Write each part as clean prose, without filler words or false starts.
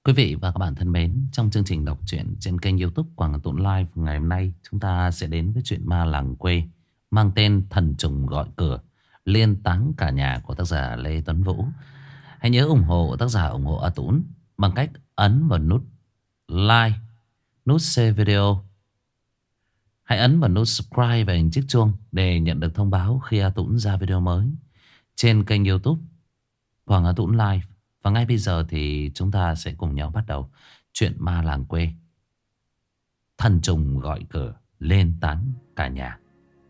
Quý vị và các bạn thân mến, trong chương trình đọc truyện trên kênh YouTube Quảng Hà Tụng Live ngày hôm nay, chúng ta sẽ đến với truyện ma làng quê mang tên Thần Trùng Gọi Cửa, liên táng cả nhà của tác giả Lê Tuấn Vũ. Hãy nhớ ủng hộ tác giả, ủng hộ A Tũng bằng cách ấn vào nút like, nút share video. Hãy ấn vào nút subscribe và hình chiếc chuông để nhận được thông báo khi A Tũng ra video mới trên kênh YouTube Quảng Hà Tũng Live. Và ngay bây giờ thì chúng ta sẽ cùng nhau bắt đầu chuyện ma làng quê. Thần trùng gọi cửa, lên tán cả nhà.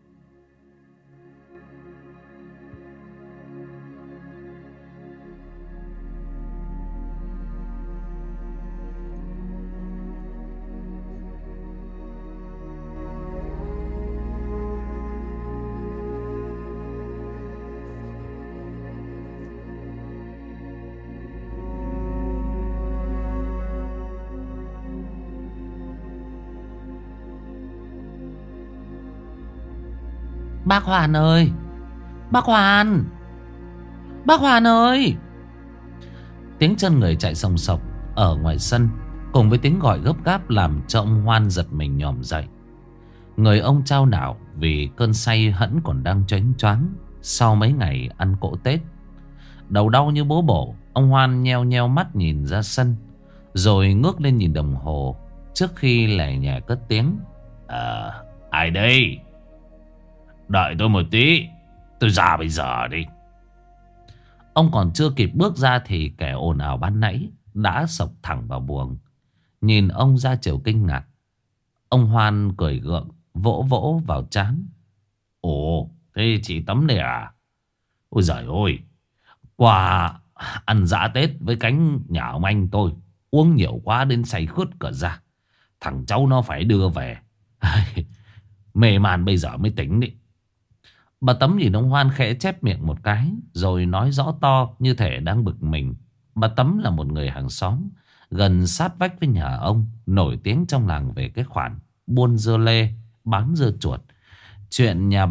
Bác Hoàn ơi! Bác Hoàn! Bác Hoàn ơi! Tiếng chân người chạy sòng sộc ở ngoài sân cùng với tiếng gọi gấp gáp làm cho ông Hoan giật mình nhòm dậy. Người ông chao đảo vì cơn say hẫn còn đang choáng choáng sau mấy ngày ăn cỗ Tết. Đầu đau như bố bổ, ông Hoan nheo nheo mắt nhìn ra sân, rồi ngước lên nhìn đồng hồ trước khi lẻ nhẹ cất tiếng: Ai đây? Đợi tôi một tí, tôi ra bây giờ đi. Ông còn chưa kịp bước ra thì kẻ ồn ào ban nãy đã sộc thẳng vào buồng. Nhìn ông ra chiều kinh ngạc, ông Hoan cười gượng vỗ vỗ vào trán. Ồ, thế chị Tấm này à? Ôi giời ơi, quà ăn dã Tết với cánh nhà ông anh tôi, uống nhiều quá đến say khướt cả ra. Thằng cháu nó phải đưa về. Mê man bây giờ mới tỉnh đi. Bà Tấm nhìn ông Hoan khẽ chép miệng một cái, rồi nói rõ to như thể đang bực mình. Bà Tấm là một người hàng xóm gần sát vách với nhà ông, nổi tiếng trong làng về cái khoản buôn dưa lê, bán dưa chuột. Chuyện nhà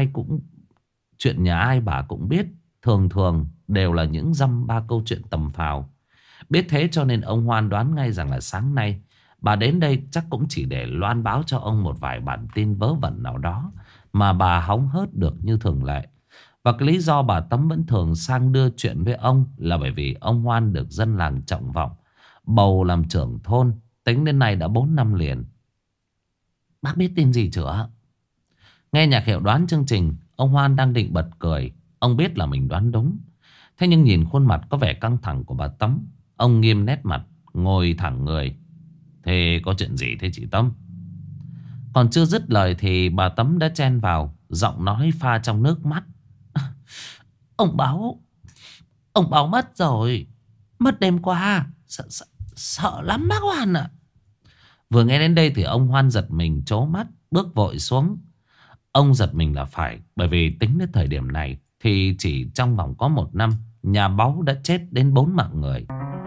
ai bà cũng biết, thường thường đều là những dăm ba câu chuyện tầm phào. Biết thế cho nên ông Hoan đoán ngay rằng là sáng nay bà đến đây chắc cũng chỉ để loan báo cho ông một vài bản tin vớ vẩn nào đó mà bà hóng hớt được như thường lệ. Và cái lý do bà Tấm vẫn thường sang đưa chuyện với ông là bởi vì ông Hoan được dân làng trọng vọng, bầu làm trưởng thôn, tính đến nay đã 4 năm liền. Bác biết tin gì chưa? Nghe nhạc hiệu đoán chương trình, ông Hoan đang định bật cười. Ông biết là mình đoán đúng. Thế nhưng nhìn khuôn mặt có vẻ căng thẳng của bà Tấm, ông nghiêm nét mặt, ngồi thẳng người. Thế có chuyện gì thế chị Tấm? Còn chưa dứt lời thì bà Tấm đã chen vào, giọng nói pha trong nước mắt. Ông Báo mất rồi. Mất đêm qua. Sợ lắm bác Hoan ạ. Vừa nghe đến đây thì ông Hoan giật mình trố mắt, bước vội xuống. Ông giật mình là phải, bởi vì tính đến thời điểm này thì chỉ trong vòng có 1 năm, nhà Báu đã chết đến 4 mạng người.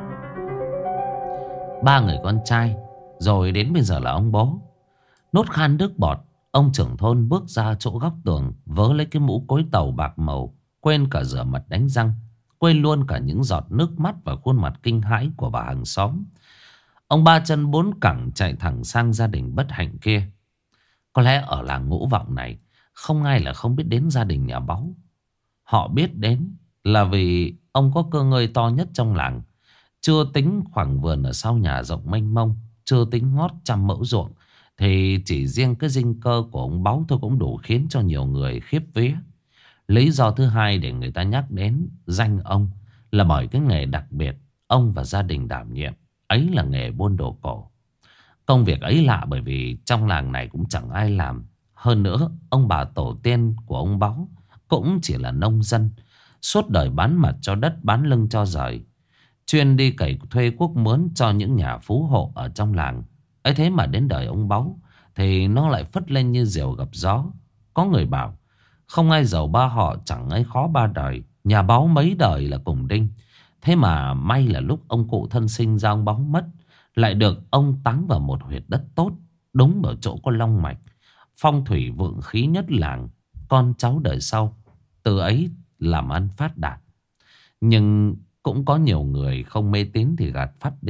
3 người con trai, rồi đến bây giờ là ông bố. Nốt khan nước bọt, ông trưởng thôn bước ra chỗ góc tường, vớ lấy cái mũ cối tàu bạc màu, quên cả rửa mặt đánh răng, quên luôn cả những giọt nước mắt và khuôn mặt kinh hãi của bà hàng xóm. Ông ba chân bốn cẳng chạy thẳng sang gia đình bất hạnh kia. Có lẽ ở làng Ngũ Vọng này không ai là không biết đến gia đình nhà Báu. Họ biết đến là vì ông có cơ ngơi to nhất trong làng. Chưa tính khoảng vườn ở sau nhà rộng mênh mông, chưa tính ngót 100 mẫu ruộng, thì chỉ riêng cái dinh cơ của ông Báu thôi cũng đủ khiến cho nhiều người khiếp vía. Lý do thứ hai để người ta nhắc đến danh ông là bởi cái nghề đặc biệt ông và gia đình đảm nhiệm. Ấy là nghề buôn đồ cổ. Công việc ấy lạ bởi vì trong làng này cũng chẳng ai làm. Hơn nữa, ông bà tổ tiên của ông Báu cũng chỉ là nông dân, suốt đời bán mặt cho đất, bán lưng cho rời, chuyên đi cày thuê cuốc mướn cho những nhà phú hộ ở trong làng. Ấy thế mà đến đời ông Báu thì nó lại phất lên như diều gặp gió. Có người bảo không ai giàu ba họ, chẳng ai khó ba đời. Nhà Báu mấy đời là cùng đinh. Thế mà may là lúc ông cụ thân sinh ra ông Báu mất, lại được ông táng vào một huyệt đất tốt, đúng ở chỗ có long mạch, phong thủy vượng khí nhất làng. Con cháu đời sau từ ấy làm ăn phát đạt. Nhưng cũng có nhiều người không mê tín thì gạt phắt đi,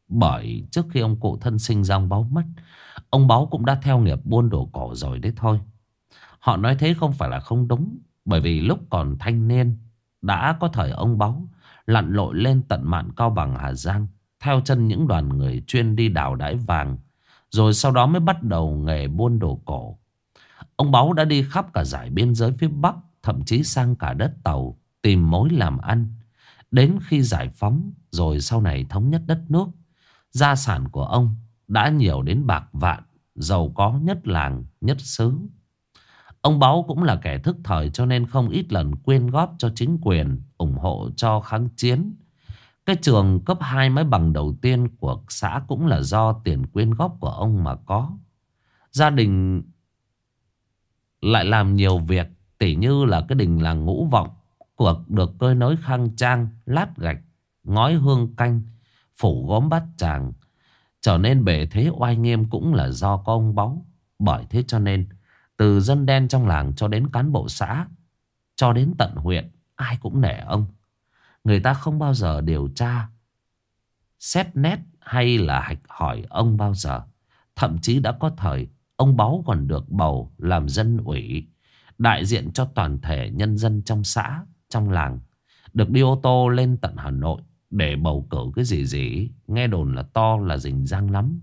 Bởi trước khi ông cụ thân sinh ra ông Báu mất, ông Báu cũng đã theo nghiệp buôn đồ cổ rồi đấy thôi. Họ nói thế không phải là không đúng. Bởi vì lúc còn thanh niên, đã có thời ông Báu lặn lội lên tận mạn Cao Bằng Hà Giang, theo chân những đoàn người chuyên đi đào đãi vàng. Rồi sau đó mới bắt đầu nghề buôn đồ cổ. Ông Báu đã đi khắp cả dải biên giới phía Bắc, thậm chí sang cả đất Tàu, tìm mối làm ăn. Đến khi giải phóng, rồi sau này thống nhất đất nước, gia sản của ông đã nhiều đến bạc vạn, giàu có nhất làng nhất xứ. Ông Báu cũng là kẻ thức thời, cho nên không ít lần quyên góp cho chính quyền, ủng hộ cho kháng chiến. Cái trường cấp 2 máy bằng đầu tiên của xã cũng là do tiền quyên góp của ông mà có. Gia đình lại làm nhiều việc, tỉ như là cái đình làng Ngũ Vọng cuộc được cơi nới khang trang, lát gạch, ngói hương canh, phủ gốm bát tràng, trở nên bề thế oai nghiêm cũng là do có ông Báu. Bởi thế cho nên từ dân đen trong làng cho đến cán bộ xã, cho đến tận huyện, ai cũng nể ông. Người ta không bao giờ điều tra, xét nét hay là hạch hỏi ông bao giờ. Thậm chí đã có thời ông Báu còn được bầu làm dân ủy, đại diện cho toàn thể nhân dân trong xã, trong làng. Được đi ô tô lên tận Hà Nội để bầu cử cái gì gì, nghe đồn là to là rình rang lắm.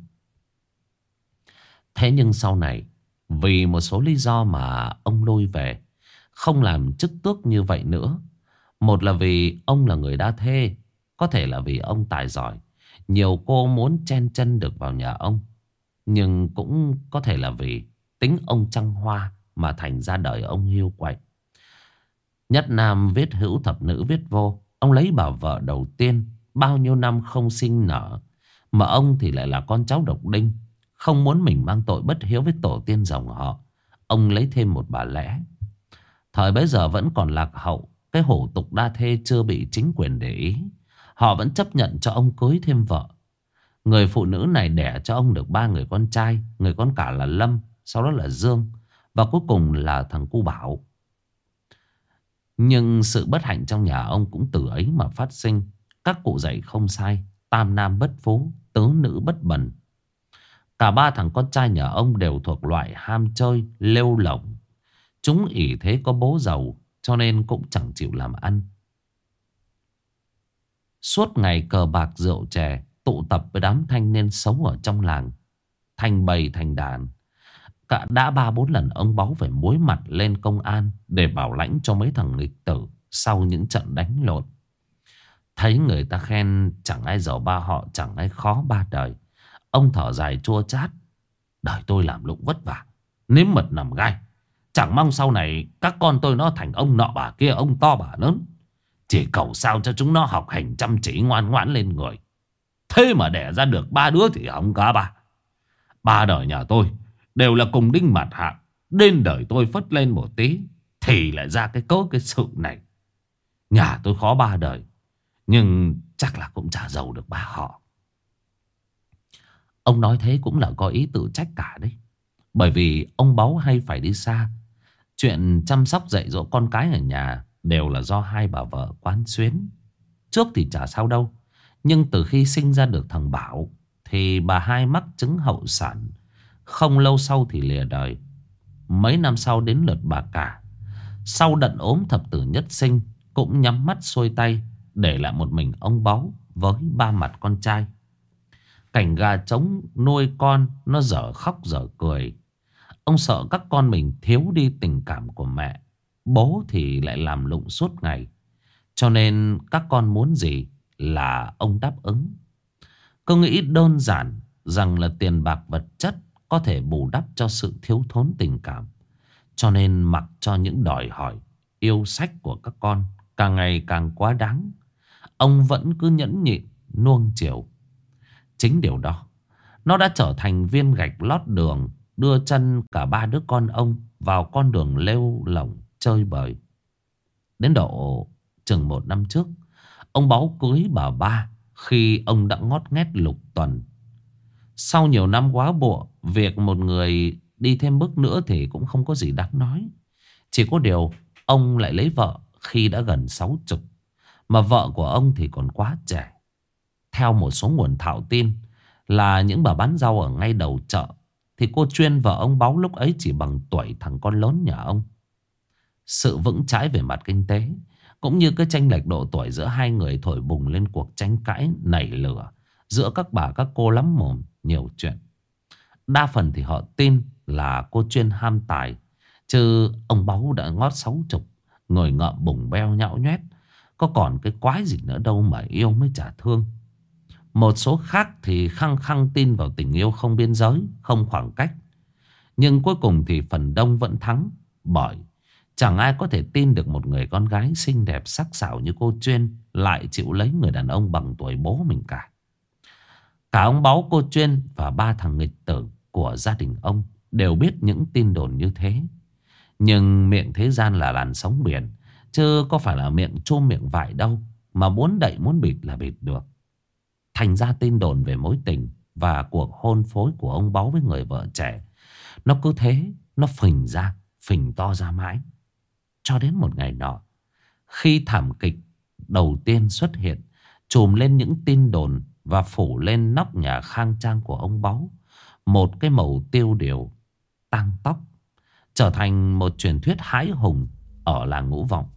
Thế nhưng sau này, vì một số lý do mà ông lui về, không làm chức tước như vậy nữa. Một là vì ông là người đa thê, có thể là vì ông tài giỏi, nhiều cô muốn chen chân được vào nhà ông. Nhưng cũng có thể là vì tính ông trăng hoa mà thành ra đời ông hiu quạnh. Nhất nam viết hữu, thập nữ viết vô. Ông lấy bà vợ đầu tiên, bao nhiêu năm không sinh nở, mà ông thì lại là con cháu độc đinh. Không muốn mình mang tội bất hiếu với tổ tiên dòng họ, ông lấy thêm một bà lẽ. Thời bấy giờ vẫn còn lạc hậu, cái hủ tục đa thê chưa bị chính quyền để ý. Họ vẫn chấp nhận cho ông cưới thêm vợ. Người phụ nữ này đẻ cho ông được 3 người con trai. Người con cả là Lâm, sau đó là Dương, và cuối cùng là thằng cu Bảo. Nhưng sự bất hạnh trong nhà ông cũng từ ấy mà phát sinh. Các cụ dạy không sai, tam nam bất phú, tứ nữ bất bần. Cả 3 thằng con trai nhà ông đều thuộc loại ham chơi, lêu lổng. Chúng ỷ thế có bố giàu, cho nên cũng chẳng chịu làm ăn. Suốt ngày cờ bạc rượu chè, tụ tập với đám thanh niên xấu ở trong làng, thành bầy thành đàn. Cả đã 3-4 lần ông Báu phải muối mặt lên công an để bảo lãnh cho mấy thằng nghịch tử sau những trận đánh lộn. Thấy người ta khen chẳng ai giàu ba họ, chẳng ai khó ba đời, ông thở dài chua chát. Đời tôi làm lụng vất vả, nếm mật nằm gai. Chẳng mong sau này các con tôi nó thành ông nọ bà kia, ông to bà lớn. Chỉ cầu sao cho chúng nó học hành chăm chỉ, ngoan ngoãn lên người. Thế mà đẻ ra được 3 đứa thì hỏng cả ba. 3 đời nhà tôi đều là cùng đinh mặt hạng. Đến đời tôi phất lên một tí thì lại ra cái sự này. Nhà tôi khó 3 đời, nhưng chắc là cũng chả giàu được 3 họ. Ông nói thế cũng là có ý tự trách cả đấy. Bởi vì ông Báu hay phải đi xa. Chuyện chăm sóc dạy dỗ con cái ở nhà đều là do hai bà vợ quán xuyến. Trước thì chả sao đâu, nhưng từ khi sinh ra được thằng Bảo thì bà hai mắc chứng hậu sản. Không lâu sau thì lìa đời. Mấy năm sau đến lượt bà cả. Sau đận ốm thập tử nhất sinh, cũng nhắm mắt xuôi tay, để lại một mình ông Báu với 3 mặt con trai. Cảnh gà trống nuôi con nó dở khóc dở cười. Ông sợ các con mình thiếu đi tình cảm của mẹ. Bố thì lại làm lụng suốt ngày, cho nên các con muốn gì là ông đáp ứng. Cứ nghĩ đơn giản rằng là tiền bạc vật chất có thể bù đắp cho sự thiếu thốn tình cảm, cho nên mặc cho những đòi hỏi yêu sách của các con càng ngày càng quá đáng, ông vẫn cứ nhẫn nhịn nuông chiều. Chính điều đó, nó đã trở thành viên gạch lót đường, đưa chân cả 3 đứa con ông vào con đường lêu lỏng chơi bời. Đến độ chừng 1 năm trước, ông Báu cưới bà ba khi ông đã ngót nghét lục tuần. Sau nhiều năm quá bộ, việc một người đi thêm bước nữa thì cũng không có gì đáng nói. Chỉ có điều ông lại lấy vợ khi đã gần 60, mà vợ của ông thì còn quá trẻ. Theo một số nguồn thạo tin, là những bà bán rau ở ngay đầu chợ, thì cô Chuyên vợ ông Báu lúc ấy chỉ bằng tuổi thằng con lớn nhà ông. Sự vững chãi về mặt kinh tế cũng như cái chênh lệch độ tuổi giữa hai người thổi bùng lên cuộc tranh cãi nảy lửa giữa các bà các cô lắm mồm nhiều chuyện. Đa phần thì họ tin là cô Chuyên ham tài, chứ ông Báu đã ngót 60, người ngợm bùng beo nhão nhoét, có còn cái quái gì nữa đâu mà yêu mới chả thương. Một số khác thì khăng khăng tin vào tình yêu không biên giới, không khoảng cách. Nhưng cuối cùng thì phần đông vẫn thắng, bởi chẳng ai có thể tin được một người con gái xinh đẹp sắc sảo như cô Chuyên lại chịu lấy người đàn ông bằng tuổi bố mình cả. Cả ông Báu, cô Chuyên và ba thằng nghịch tử của gia đình ông đều biết những tin đồn như thế. Nhưng miệng thế gian là làn sóng biển, chứ có phải là miệng chum miệng vải đâu, mà muốn đậy muốn bịt là bịt được. Thành ra tin đồn về mối tình và cuộc hôn phối của ông Báu với người vợ trẻ, nó cứ thế, nó phình ra, phình to ra mãi. Cho đến một ngày nọ, khi thảm kịch đầu tiên xuất hiện, trùm lên những tin đồn và phủ lên nóc nhà khang trang của ông Báu một cái màu tiêu điều tang tóc, trở thành một truyền thuyết hãi hùng ở làng Ngũ Vọng.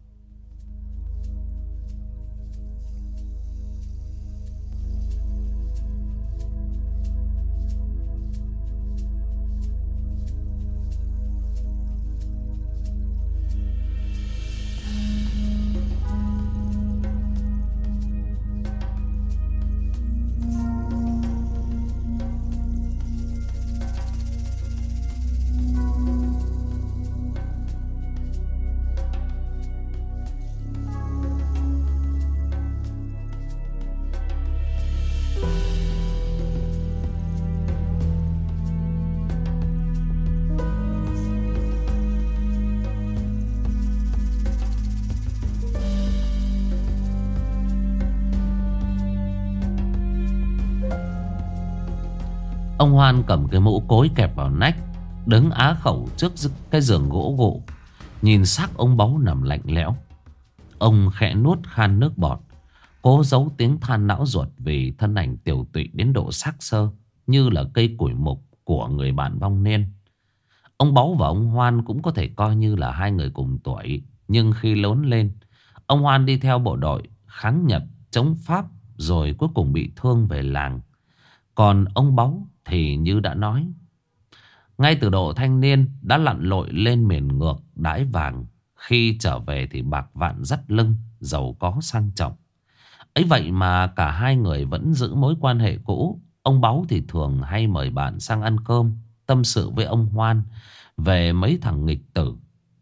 Ông Hoan cầm cái mũ cối kẹp vào nách, đứng á khẩu trước cái giường gỗ gụ, nhìn xác ông Báu nằm lạnh lẽo. Ông khẽ nuốt khan nước bọt, cố giấu tiếng than não ruột vì thân ảnh tiều tụy đến độ xác xơ, như là cây củi mục của người bạn vong niên. Ông Báu và ông Hoan cũng có thể coi như là hai người cùng tuổi, nhưng khi lớn lên, ông Hoan đi theo bộ đội kháng Nhật, chống Pháp, rồi cuối cùng bị thương về làng. Còn ông Báu thì như đã nói, ngay từ độ thanh niên đã lặn lội lên miền ngược đãi vàng. Khi trở về thì bạc vạn dắt lưng, giàu có sang trọng. Ấy vậy mà cả hai người vẫn giữ mối quan hệ cũ. Ông Báu thì thường hay mời bạn sang ăn cơm, tâm sự với ông Hoan về mấy thằng nghịch tử.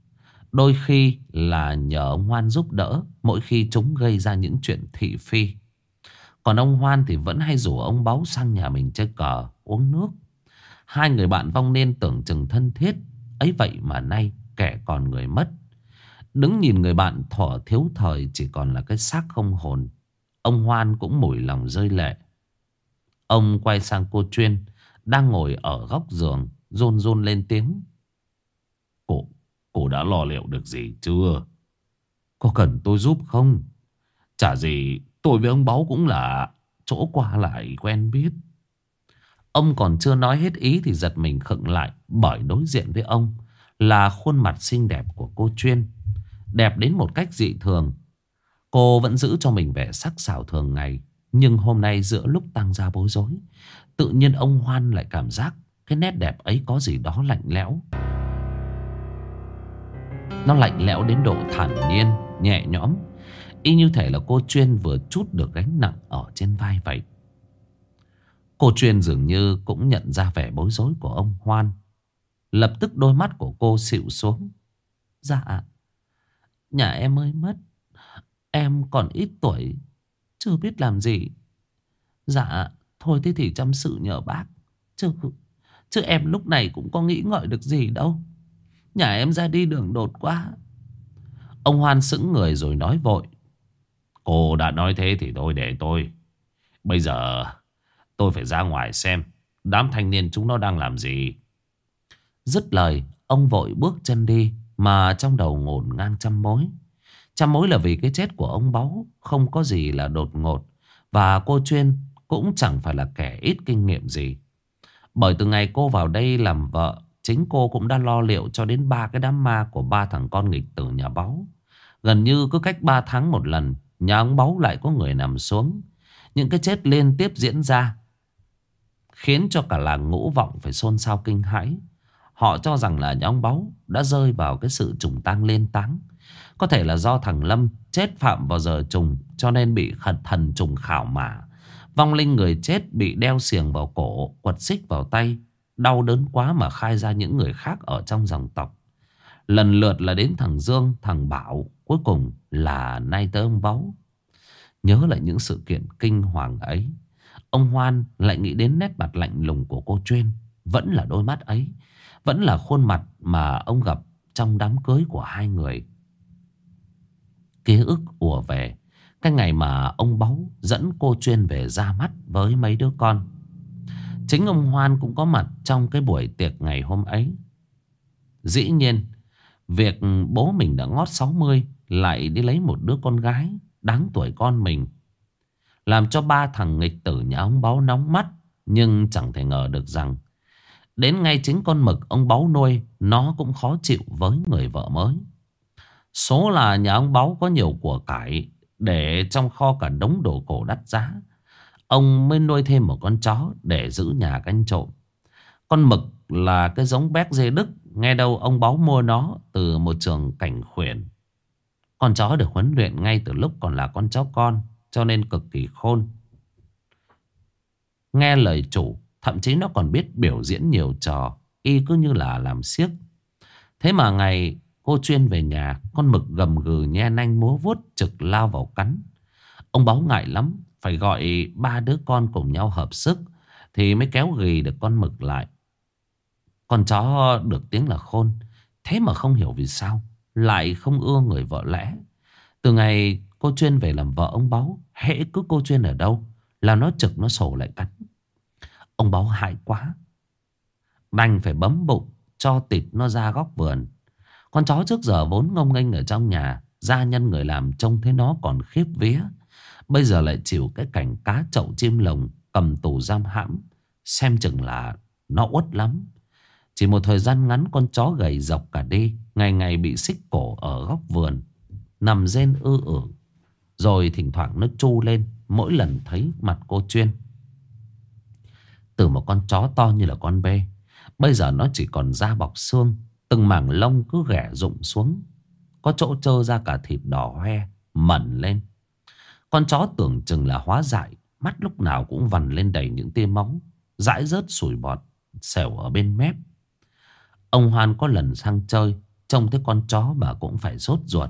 Đôi khi là nhờ ông Hoan giúp đỡ mỗi khi chúng gây ra những chuyện thị phi. Còn ông Hoan thì vẫn hay rủ ông Báu sang nhà mình chơi cờ, uống nước. Hai người bạn vong niên tưởng chừng thân thiết. Ấy vậy mà nay kẻ còn người mất. Đứng nhìn người bạn thuở thiếu thời chỉ còn là cái xác không hồn, ông Hoan cũng mủi lòng rơi lệ. Ông quay sang cô Chuyên đang ngồi ở góc giường, run run lên tiếng. Cô đã lo liệu được gì chưa? Có cần tôi giúp không? Chả gì, tôi với ông Báu cũng là chỗ qua lại quen biết. Ông còn chưa nói hết ý thì giật mình khựng lại, bởi đối diện với ông là khuôn mặt xinh đẹp của cô Chuyên, đẹp đến một cách dị thường. Cô vẫn giữ cho mình vẻ sắc sảo thường ngày, nhưng hôm nay giữa lúc tăng ra bối rối, tự nhiên ông Hoan lại cảm giác cái nét đẹp ấy có gì đó lạnh lẽo. Nó lạnh lẽo đến độ thản nhiên, nhẹ nhõm, y như thể là cô Chuyên vừa trút được gánh nặng ở trên vai vậy. Cô Chuyên dường như cũng nhận ra vẻ bối rối của ông Hoan. Lập tức đôi mắt của cô xịu xuống. Dạ, nhà em mới mất, em còn ít tuổi, chưa biết làm gì. Dạ, thôi thế thì chăm sự nhờ bác. Chứ em lúc này cũng có nghĩ ngợi được gì đâu. Nhà em ra đi đường đột quá. Ông Hoan sững người rồi nói vội. Cô đã nói thế thì thôi để tôi. Bây giờ tôi phải ra ngoài xem đám thanh niên chúng nó đang làm gì. Dứt lời, ông vội bước chân đi, mà trong đầu ngổn ngang trăm mối. Trăm mối là vì cái chết của ông Báu không có gì là đột ngột, và cô Chuyên cũng chẳng phải là kẻ ít kinh nghiệm gì. Bởi từ ngày cô vào đây làm vợ, chính cô cũng đã lo liệu cho đến 3 cái đám ma của 3 thằng con nghịch tử nhà Báu. Gần như cứ cách 3 tháng một lần, nhà ông Báu lại có người nằm xuống. Những cái chết liên tiếp diễn ra khiến cho cả làng Ngũ Vọng phải xôn xao kinh hãi. Họ cho rằng là nhà ông Báu đã rơi vào cái sự trùng tang liên táng. Có thể là do thằng Lâm chết phạm vào giờ trùng, cho nên bị thần trùng khảo mã. Vong linh người chết bị đeo xiềng vào cổ, quật xích vào tay. Đau đớn quá mà khai ra những người khác ở trong dòng tộc. Lần lượt là đến thằng Dương, thằng Bảo, cuối cùng là nay tới ông Báu. Nhớ lại những sự kiện kinh hoàng ấy, ông Hoan lại nghĩ đến nét mặt lạnh lùng của cô Chuyên. Vẫn là đôi mắt ấy, vẫn là khuôn mặt mà ông gặp trong đám cưới của hai người. Ký ức ùa về cái ngày mà ông Báu dẫn cô Chuyên về ra mắt với mấy đứa con. Chính ông Hoan cũng có mặt trong cái buổi tiệc ngày hôm ấy. Dĩ nhiên, việc bố mình đã ngót 60 lại đi lấy một đứa con gái đáng tuổi con mình, làm cho 3 thằng nghịch tử nhà ông Báu nóng mắt. Nhưng chẳng thể ngờ được rằng đến ngay chính con mực ông Báu nuôi, nó cũng khó chịu với người vợ mới. Số là nhà ông Báu có nhiều của cải, để trong kho cả đống đồ cổ đắt giá. Ông mới nuôi thêm một con chó để giữ nhà canh trộm. Con mực là cái giống béc dê Đức. Nghe đâu ông Báu mua nó từ một trường cảnh khuyển. Con chó được huấn luyện ngay từ lúc còn là con chó con, cho nên cực kỳ khôn. Nghe lời chủ, thậm chí nó còn biết biểu diễn nhiều trò, y cứ như là làm xiếc. Thế mà ngày cô Chuyên về nhà, con mực gầm gừ nhe nanh múa vuốt trực lao vào cắn. Ông Báu ngại lắm, phải gọi 3 đứa con cùng nhau hợp sức thì mới kéo ghì được con mực lại. Con chó được tiếng là khôn, thế mà không hiểu vì sao lại không ưa người vợ lẽ. Từ ngày cô Chuyên về làm vợ ông Báu, hễ cứ cô Chuyên ở đâu là nó trực nó sổ lại cắn. Ông Báu hại quá, đành phải bấm bụng cho tịt nó ra góc vườn. Con chó trước giờ vốn ngông nghênh ở trong nhà, gia nhân người làm trông thấy nó còn khiếp vía. Bây giờ lại chịu cái cảnh cá chậu chim lồng, cầm tù giam hãm, xem chừng là nó uất lắm. Chỉ một thời gian ngắn, con chó gầy dọc cả đi, ngày ngày bị xích cổ ở góc vườn, nằm rên ư ử. Rồi thỉnh thoảng nó tru lên mỗi lần thấy mặt cô Chuyên. Từ một con chó to như là con bê, bây giờ nó chỉ còn da bọc xương, từng mảng lông cứ ghẻ rụng xuống, có chỗ trơ ra cả thịt đỏ hoe mẩn lên. Con chó tưởng chừng là hóa dại, mắt lúc nào cũng vằn lên đầy những tia máu, dãi rớt sủi bọt xẻo ở bên mép. Ông Hoan có lần sang chơi, trông thấy con chó mà cũng phải sốt ruột.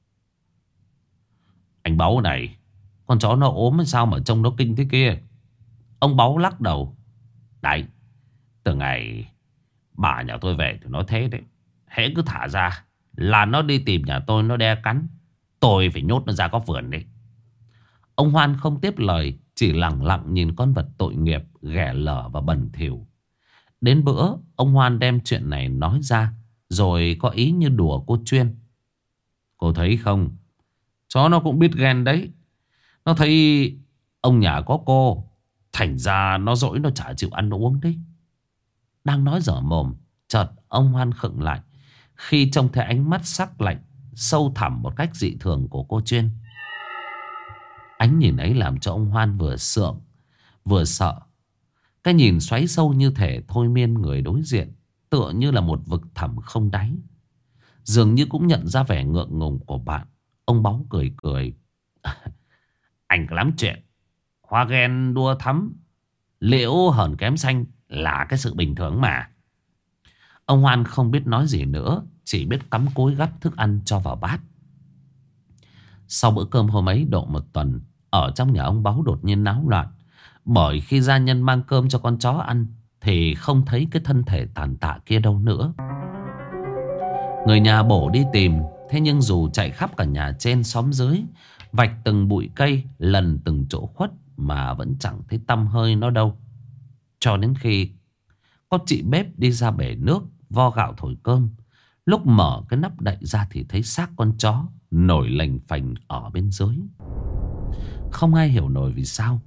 Anh Báu này, con chó nó ốm hay sao mà trông nó kinh thế kia? Ông Báu lắc đầu. Đấy, từ ngày bà nhà tôi về thì nó thế đấy. Hễ cứ thả ra là nó đi tìm nhà tôi, nó đe cắn. Tôi phải nhốt nó ra góc vườn đi. Ông Hoan không tiếp lời, chỉ lẳng lặng nhìn con vật tội nghiệp, ghẻ lở và bẩn thỉu. Đến bữa, ông Hoan đem chuyện này nói ra, rồi có ý như đùa cô Chuyên. Cô thấy không, chó nó cũng biết ghen đấy. Nó thấy ông nhà có cô, thành ra nó dỗi, nó chả chịu ăn uống đấy. Đang nói dở mồm, chợt ông Hoan khựng lại khi trông thấy ánh mắt sắc lạnh, sâu thẳm một cách dị thường của cô Chuyên. Ánh nhìn ấy làm cho ông Hoan vừa sượng vừa sợ. Cái nhìn xoáy sâu như thể thôi miên người đối diện, tựa như là một vực thẳm không đáy. Dường như cũng nhận ra vẻ ngượng ngùng của bạn. Ông Báu cười cười. Anh lắm chuyện, hoa ghen đua thắm, liễu hờn kém xanh là cái sự bình thường mà. Ông Hoan không biết nói gì nữa, chỉ biết cắm cúi gắp thức ăn cho vào bát. Sau bữa cơm hôm ấy độ một tuần, ở trong nhà ông Báu đột nhiên náo loạn. Bởi khi gia nhân mang cơm cho con chó ăn thì không thấy cái thân thể tàn tạ kia đâu nữa. Người nhà bổ đi tìm, thế nhưng dù chạy khắp cả nhà trên xóm dưới, vạch từng bụi cây, lần từng chỗ khuất mà vẫn chẳng thấy tăm hơi nó đâu. Cho đến khi có chị bếp đi ra bể nước vo gạo thổi cơm, lúc mở cái nắp đậy ra thì thấy xác con chó nổi lềnh phềnh ở bên dưới. Không ai hiểu nổi vì sao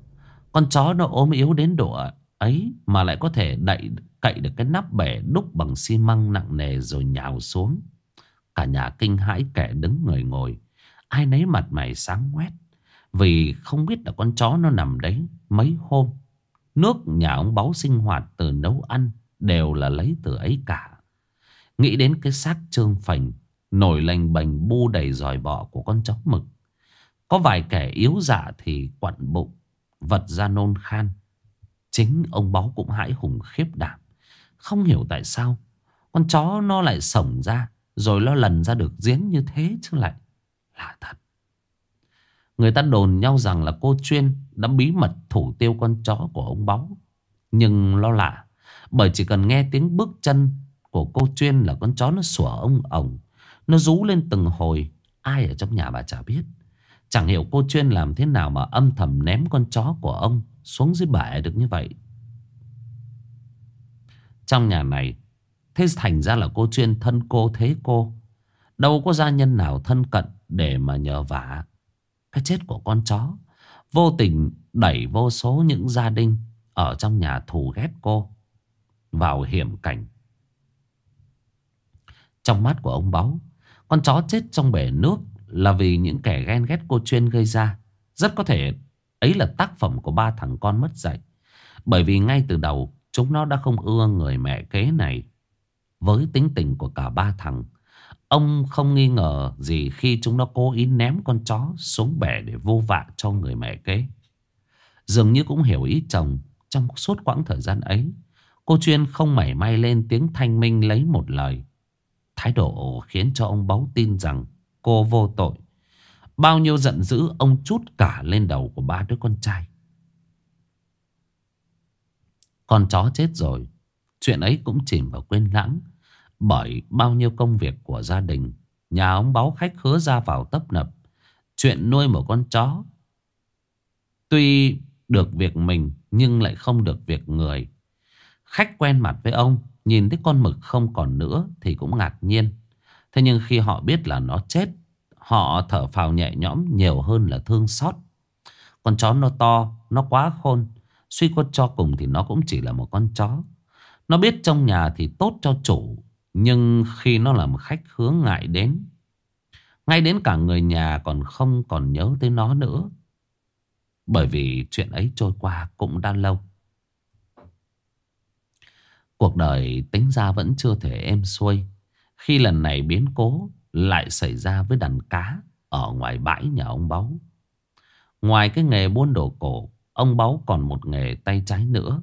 Con chó nó ốm yếu đến độ ấy mà lại có thể cậy được cái nắp bể đúc bằng xi măng nặng nề rồi nhào xuống. Cả nhà kinh hãi, kẻ đứng người ngồi, ai nấy mặt mày sáng ngoét, vì không biết là con chó nó nằm đấy mấy hôm. Nước nhà ông Báu sinh hoạt từ nấu ăn đều là lấy từ ấy cả. Nghĩ đến cái xác trương phành nổi lềnh bềnh bu đầy giòi bọ của con chó mực, có vài kẻ yếu dạ thì quặn bụng vật ra nôn khan. Chính ông Báu cũng hãi hùng khiếp đảm, không hiểu tại sao con chó nó lại xổng ra rồi nó lần ra được giếng như thế chứ lại. Lạ thật. Người ta đồn nhau rằng là cô Chuyên đã bí mật thủ tiêu con chó của ông Báu. Nhưng nó lạ, bởi chỉ cần nghe tiếng bước chân của cô Chuyên là con chó nó sủa ông ổng, nó rú lên từng hồi. Ai ở trong nhà bà chả biết. Chẳng hiểu cô Chuyên làm thế nào mà âm thầm ném con chó của ông xuống dưới bể được như vậy. Trong nhà này, thế thành ra là cô Chuyên thân cô thế cô, đâu có gia nhân nào thân cận để mà nhờ vả. Cái chết của con chó vô tình đẩy vô số những gia đình ở trong nhà thù ghét cô vào hiểm cảnh. Trong mắt của ông Báu, con chó chết trong bể nước là vì những kẻ ghen ghét cô Chuyên gây ra. Rất có thể ấy là tác phẩm của ba thằng con mất dạy, bởi vì ngay từ đầu chúng nó đã không ưa người mẹ kế này. Với tính tình của cả ba thằng, ông không nghi ngờ gì khi chúng nó cố ý ném con chó xuống bể để vô vạ cho người mẹ kế. Dường như cũng hiểu ý chồng, trong suốt quãng thời gian ấy, cô Chuyên không mảy may lên tiếng thanh minh lấy một lời. Thái độ khiến cho ông Báu tin rằng cô vô tội. Bao nhiêu giận dữ ông trút cả lên đầu của ba đứa con trai. Con chó chết rồi, chuyện ấy cũng chìm vào quên lãng. Bởi bao nhiêu công việc của gia đình, nhà ông Báu khách khứa ra vào tấp nập. Chuyện nuôi một con chó tuy được việc mình nhưng lại không được việc người. Khách quen mặt với ông, nhìn thấy con mực không còn nữa thì cũng ngạc nhiên. Thế nhưng khi họ biết là nó chết, họ thở phào nhẹ nhõm nhiều hơn là thương xót. Con chó nó to, nó quá khôn. Suy cho cùng thì nó cũng chỉ là một con chó. Nó biết trong nhà thì tốt cho chủ, nhưng khi nó làm khách khứa ngại đến, ngay đến cả người nhà còn không còn nhớ tới nó nữa. Bởi vì chuyện ấy trôi qua cũng đã lâu. Cuộc đời tính ra vẫn chưa thể êm xuôi, khi lần này biến cố lại xảy ra với đàn cá ở ngoài bãi nhà ông Báu. Ngoài cái nghề buôn đồ cổ, ông Báu còn một nghề tay trái nữa.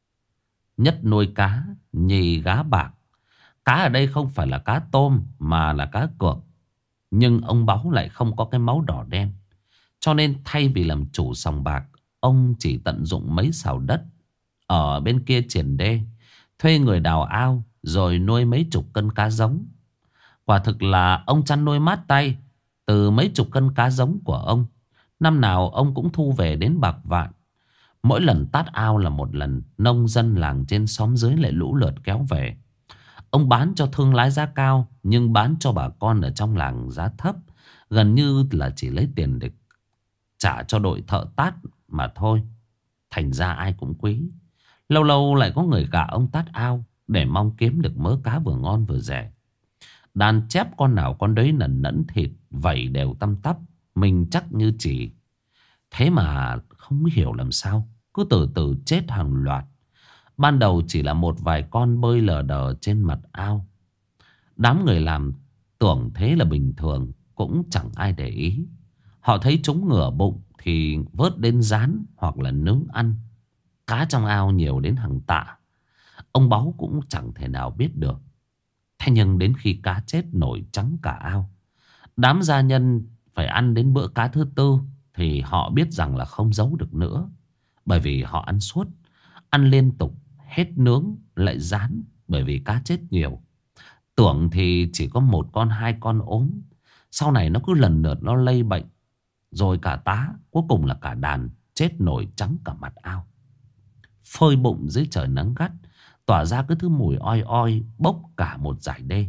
Nhất nuôi cá, nhì gá bạc. Cá ở đây không phải là cá tôm mà là cá cược. Nhưng ông Báu lại không có cái máu đỏ đen, cho nên thay vì làm chủ sòng bạc, ông chỉ tận dụng mấy sào đất ở bên kia triển đê, thuê người đào ao rồi nuôi mấy chục cân cá giống. Quả thực là ông chăn nuôi mát tay. Từ mấy chục cân cá giống của ông, năm nào ông cũng thu về đến bạc vạn. Mỗi lần tát ao là một lần nông dân làng trên xóm dưới lại lũ lượt kéo về. Ông bán cho thương lái giá cao, nhưng bán cho bà con ở trong làng giá thấp. Gần như là chỉ lấy tiền để trả cho đội thợ tát mà thôi. Thành ra ai cũng quý. Lâu lâu lại có người gạ ông tát ao để mong kiếm được mớ cá vừa ngon vừa rẻ. Đàn chép con nào con đấy nần nẫn thịt, vảy đều tăm tắp, mình chắc như chỉ. Thế mà không hiểu làm sao cứ từ từ chết hàng loạt. Ban đầu chỉ là một vài con bơi lờ đờ trên mặt ao. Đám người làm tưởng thế là bình thường, cũng chẳng ai để ý. Họ thấy chúng ngửa bụng thì vớt đến rán hoặc là nướng ăn. Cá trong ao nhiều đến hàng tạ, ông Báu cũng chẳng thể nào biết được. Thế nhưng đến khi cá chết nổi trắng cả ao, đám gia nhân phải ăn đến bữa cá thứ tư thì họ biết rằng là không giấu được nữa. Bởi vì họ ăn suốt, ăn liên tục, hết nướng lại rán. Bởi vì cá chết nhiều. Tưởng thì chỉ có một con hai con ốm, sau này nó cứ lần lượt nó lây bệnh, rồi cả tá, cuối cùng là cả đàn chết nổi trắng cả mặt ao. Phơi bụng dưới trời nắng gắt, tỏa ra cái thứ mùi oi oi bốc cả một dải đê.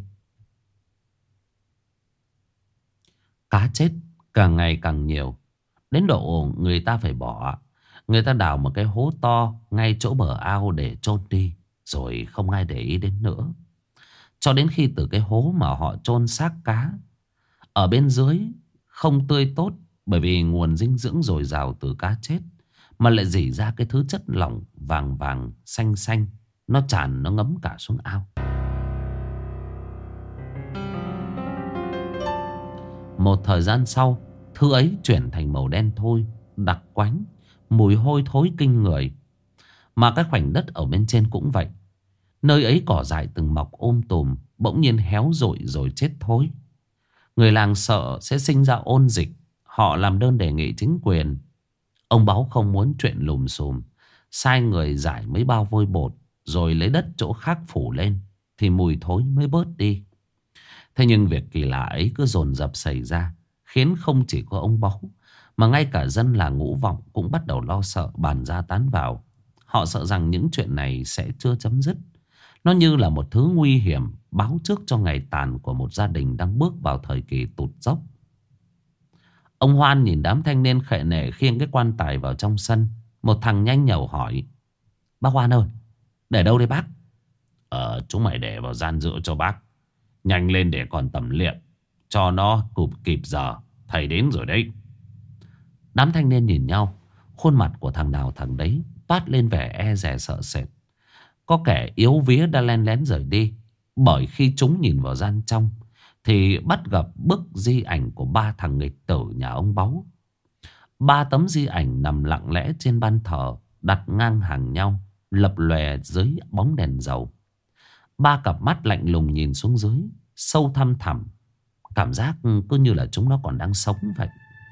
Cá chết càng ngày càng nhiều, đến độ người ta phải bỏ. Người ta đào một cái hố to ngay chỗ bờ ao để chôn đi, rồi không ai để ý đến nữa. Cho đến khi từ cái hố mà họ chôn xác cá ở bên dưới không tươi tốt, bởi vì nguồn dinh dưỡng dồi dào từ cá chết, mà lại rỉ ra cái thứ chất lỏng vàng vàng xanh xanh. Nó tràn, nó ngấm cả xuống ao. Một thời gian sau, thứ ấy chuyển thành màu đen thui, đặc quánh, mùi hôi thối kinh người. Mà cái khoảnh đất ở bên trên cũng vậy. Nơi ấy cỏ dại từng mọc tùm, bỗng nhiên héo rụi rồi chết thối. Người làng sợ sẽ sinh ra ôn dịch. Họ làm đơn đề nghị chính quyền. Ông Báu không muốn chuyện lùm xùm, sai người rải mấy bao vôi bột rồi lấy đất chỗ khác phủ lên, thì mùi thối mới bớt đi. Thế nhưng việc kỳ lạ ấy cứ dồn dập xảy ra, khiến không chỉ có ông Báu mà ngay cả dân làng Ngũ Vọng cũng bắt đầu lo sợ, bàn ra tán vào. Họ sợ rằng những chuyện này sẽ chưa chấm dứt. Nó như là một thứ nguy hiểm báo trước cho ngày tàn của một gia đình đang bước vào thời kỳ tụt dốc. Ông Hoan nhìn đám thanh niên khệ nệ khiêng cái quan tài vào trong sân. Một thằng nhanh nhẩu hỏi: "Bác Hoan ơi, để đâu đây bác?" Chúng mày để vào gian giữa cho bác. Nhanh lên để còn tẩm liệm, cho nó kịp giờ. Thầy đến rồi đấy. Đám thanh niên nhìn nhau. Khuôn mặt của thằng nào thằng đấy toát lên vẻ e dè sợ sệt. Có kẻ yếu vía đã len lén rời đi, bởi khi chúng nhìn vào gian trong thì bắt gặp bức di ảnh của 3 thằng nghịch tử nhà ông Báu. 3 tấm di ảnh nằm lặng lẽ trên ban thờ, đặt ngang hàng nhau, lập lòe dưới bóng đèn dầu. 3 cặp mắt lạnh lùng nhìn xuống dưới, sâu thăm thẳm. Cảm giác cứ như là chúng nó còn đang sống vậy.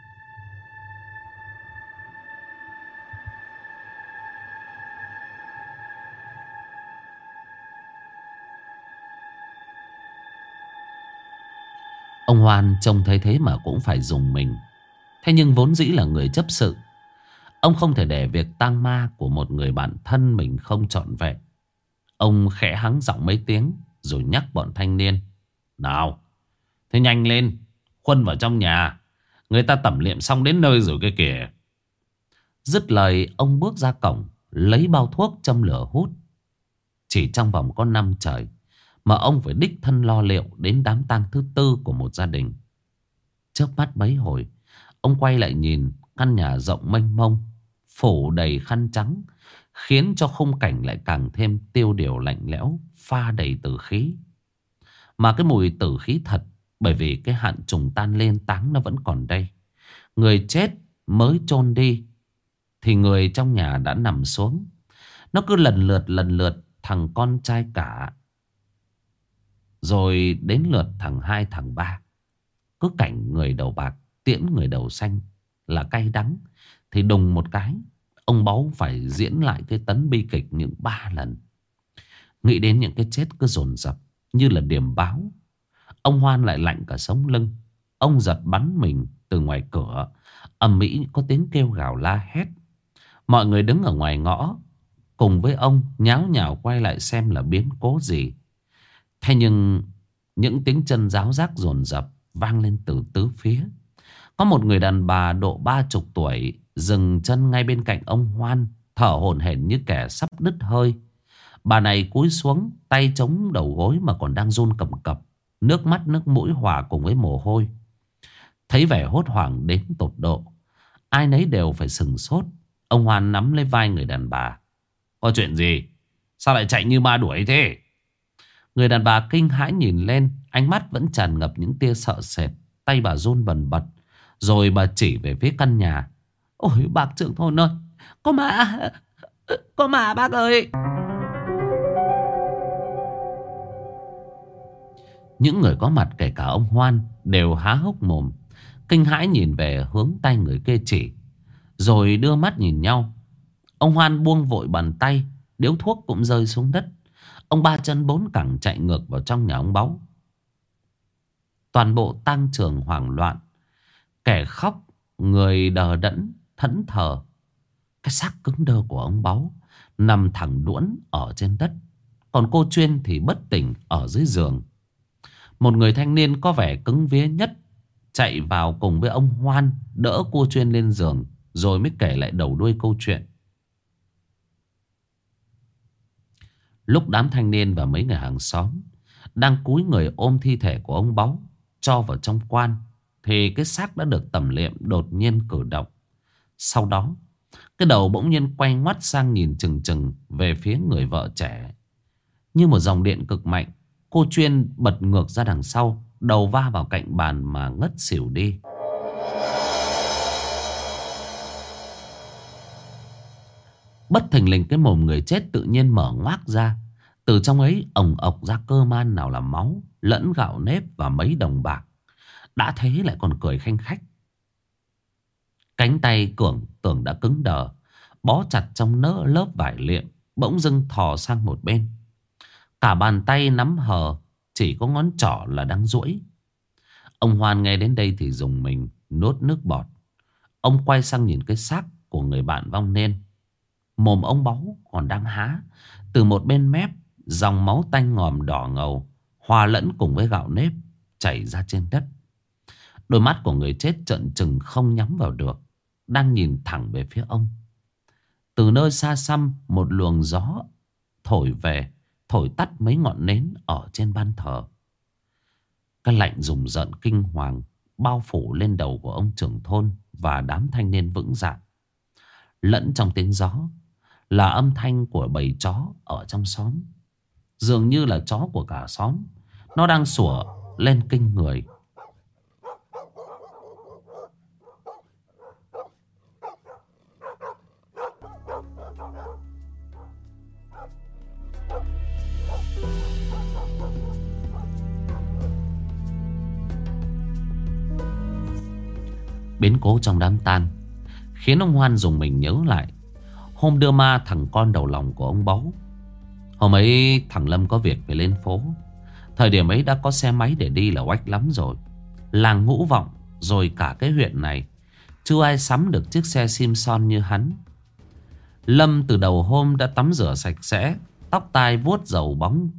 Ông Hoan trông thấy thế mà cũng phải rùng mình. Thế nhưng vốn dĩ là người chấp sự, ông không thể để việc tang ma của một người bạn thân mình không trọn vẹn. Ông khẽ hắng giọng mấy tiếng rồi nhắc bọn thanh niên: "Nào, thế nhanh lên, khuân vào trong nhà. Người ta tẩm liệm xong đến nơi rồi kia kìa." Dứt lời, ông bước ra cổng, lấy bao thuốc châm lửa hút. Chỉ trong vòng có 5 trời mà ông phải đích thân lo liệu đến đám tang thứ 4 của một gia đình. Chớp mắt mấy hồi, ông quay lại nhìn căn nhà rộng mênh mông, phủ đầy khăn trắng, khiến cho khung cảnh lại càng thêm tiêu điều lạnh lẽo, pha đầy tử khí. Mà cái mùi tử khí thật, bởi vì cái hạn trùng tan lên táng nó vẫn còn đây. Người chết mới chôn đi thì người trong nhà đã nằm xuống. Nó cứ lần lượt thằng con trai cả, rồi đến lượt thằng 2, thằng 3. Cứ cảnh người đầu bạc tiễn người đầu xanh là cay đắng, thì đùng một cái, ông Báu phải diễn lại cái tấn bi kịch những 3 lần. Nghĩ đến những cái chết cứ dồn dập như là điềm báo, ông Hoan lại lạnh cả sống lưng. Ông giật bắn mình từ ngoài cửa. Ầm ĩ có tiếng kêu gào la hét. Mọi người đứng ở ngoài ngõ cùng với ông nháo nhào quay lại xem là biến cố gì. Thế nhưng những tiếng chân ráo rác dồn dập vang lên từ tứ phía. Có một người đàn bà độ 30 tuổi dừng chân ngay bên cạnh ông Hoan, thở hổn hển như kẻ sắp đứt hơi. Bà này cúi xuống, tay chống đầu gối mà còn đang run cầm cập, nước mắt nước mũi hòa cùng với mồ hôi. Thấy vẻ hốt hoảng đến tột độ, ai nấy đều phải sừng sốt. Ông Hoan nắm lấy vai người đàn bà: "Có chuyện gì? Sao lại chạy như ma đuổi thế?" Người đàn bà kinh hãi nhìn lên, ánh mắt vẫn tràn ngập những tia sợ sệt. Tay bà run bần bật, rồi bà chỉ về phía căn nhà: "Ôi bác trưởng thôn ơi, có ma, có ma bác ơi." Những người có mặt kể cả ông Hoan đều há hốc mồm, kinh hãi nhìn về hướng tay người kia chỉ, rồi đưa mắt nhìn nhau. Ông Hoan buông vội bàn tay, điếu thuốc cũng rơi xuống đất. Ông 3 chân 4 cẳng chạy ngược vào trong nhà ông Báu. Toàn bộ tang trường hoảng loạn, kẻ khóc, người đờ đẫn, thẫn thờ. Cái xác cứng đơ của ông Báu nằm thẳng đuỗn ở trên đất, còn cô Chuyên thì bất tỉnh ở dưới giường. Một người thanh niên có vẻ cứng vía nhất chạy vào cùng với ông Hoan đỡ cô Chuyên lên giường. rồi mới kể lại đầu đuôi câu chuyện. Lúc đám thanh niên và mấy người hàng xóm đang cúi người ôm thi thể của ông Báu cho vào trong quan, thì cái xác đã được tẩm liệm đột nhiên cử động. Sau đó cái đầu bỗng nhiên quay ngoắt sang nhìn chừng chừng về phía người vợ trẻ. Như một dòng điện cực mạnh, cô Chuyên bật ngược ra đằng sau, đầu va vào cạnh bàn mà ngất xỉu đi. Bất thình lình cái mồm người chết tự nhiên mở ngoác ra. Từ trong ấy ồng ọc ra cơ man, nào là máu lẫn gạo nếp và mấy đồng bạc. Đã thế lại còn cười khanh khách. Cánh tay Cường tưởng đã cứng đờ, bó chặt trong lớp vải liệm, bỗng dưng thò sang một bên. Cả bàn tay nắm hờ, chỉ có ngón trỏ là đang duỗi. Ông Hoan nghe đến đây thì rùng mình, nuốt nước bọt. Ông quay sang nhìn cái xác của người bạn vong niên. Mồm ông Báu còn đang há. Từ một bên mép, dòng máu tanh ngòm đỏ ngầu hòa lẫn cùng với gạo nếp chảy ra trên đất. Đôi mắt của người chết trợn trừng không nhắm vào được, đang nhìn thẳng về phía ông. Từ nơi xa xăm, một luồng gió thổi về, thổi tắt mấy ngọn nến ở trên ban thờ. Cái lạnh rùng rợn kinh hoàng bao phủ lên đầu của ông trưởng thôn và đám thanh niên vững dạ. Lẫn trong tiếng gió là âm thanh của bầy chó ở trong xóm. Dường như là chó của cả xóm, nó đang sủa lên kinh người. Biến cố trong đám tang khiến ông Hoan dùng mình nhớ lại hôm đưa ma thằng con đầu lòng của ông Báu. Hôm ấy thằng Lâm có việc phải lên phố. Thời điểm ấy đã có xe máy để đi là oách lắm rồi. Làng Ngũ Vọng rồi cả cái huyện này chưa ai sắm được chiếc xe Simpson như hắn. Lâm từ đầu hôm đã tắm rửa sạch sẽ, tóc tai vuốt dầu bóng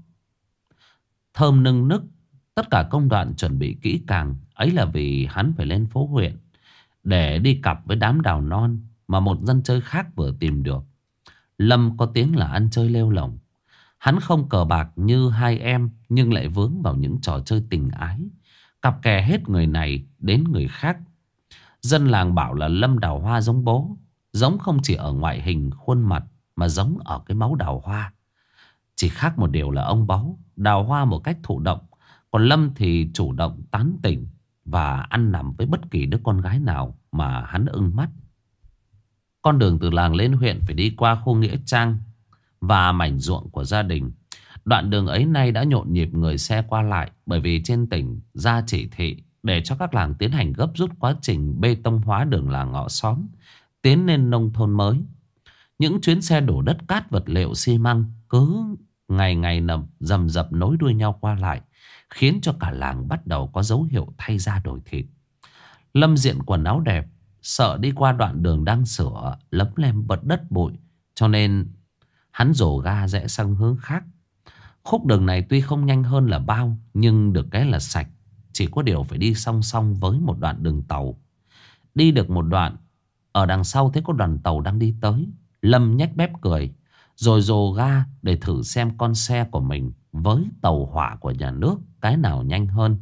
thơm nưng nức. Tất cả công đoạn chuẩn bị kỹ càng. Ấy là vì hắn phải lên phố huyện để đi cặp với đám đào non mà một dân chơi khác vừa tìm được. Lâm có tiếng là ăn chơi lêu lỏng. Hắn không cờ bạc như hai em, nhưng lại vướng vào những trò chơi tình ái, cặp kè hết người này đến người khác. Dân làng bảo là Lâm đào hoa giống bố. Giống không chỉ ở ngoại hình khuôn mặt, mà giống ở cái máu đào hoa. Chỉ khác một điều là ông Báu đào hoa một cách thụ động, còn Lâm thì chủ động tán tỉnh và ăn nằm với bất kỳ đứa con gái nào mà hắn ưng mắt. Con đường từ làng lên huyện phải đi qua khu nghĩa trang và mảnh ruộng của gia đình. Đoạn đường ấy nay đã nhộn nhịp người xe qua lại, bởi vì trên tỉnh ra chỉ thị để cho các làng tiến hành gấp rút quá trình bê tông hóa đường làng ngõ xóm, tiến lên nông thôn mới. Những chuyến xe đổ đất cát, vật liệu, xi măng cứ ngày ngày rầm rập nối đuôi nhau qua lại, khiến cho cả làng bắt đầu có dấu hiệu thay da đổi thịt. Lâm diện quần áo đẹp, sợ đi qua đoạn đường đang sửa lấm lem bật đất bụi, cho nên hắn rồ ga rẽ sang hướng khác. Khúc đường này tuy không nhanh hơn là bao, nhưng được cái là sạch. Chỉ có điều phải đi song song với một đoạn đường tàu. Đi được một đoạn, ở đằng sau thấy có đoàn tàu đang đi tới. Lâm nhếch mép cười, rồi rồ ga để thử xem con xe của mình với tàu hỏa của nhà nước cái nào nhanh hơn.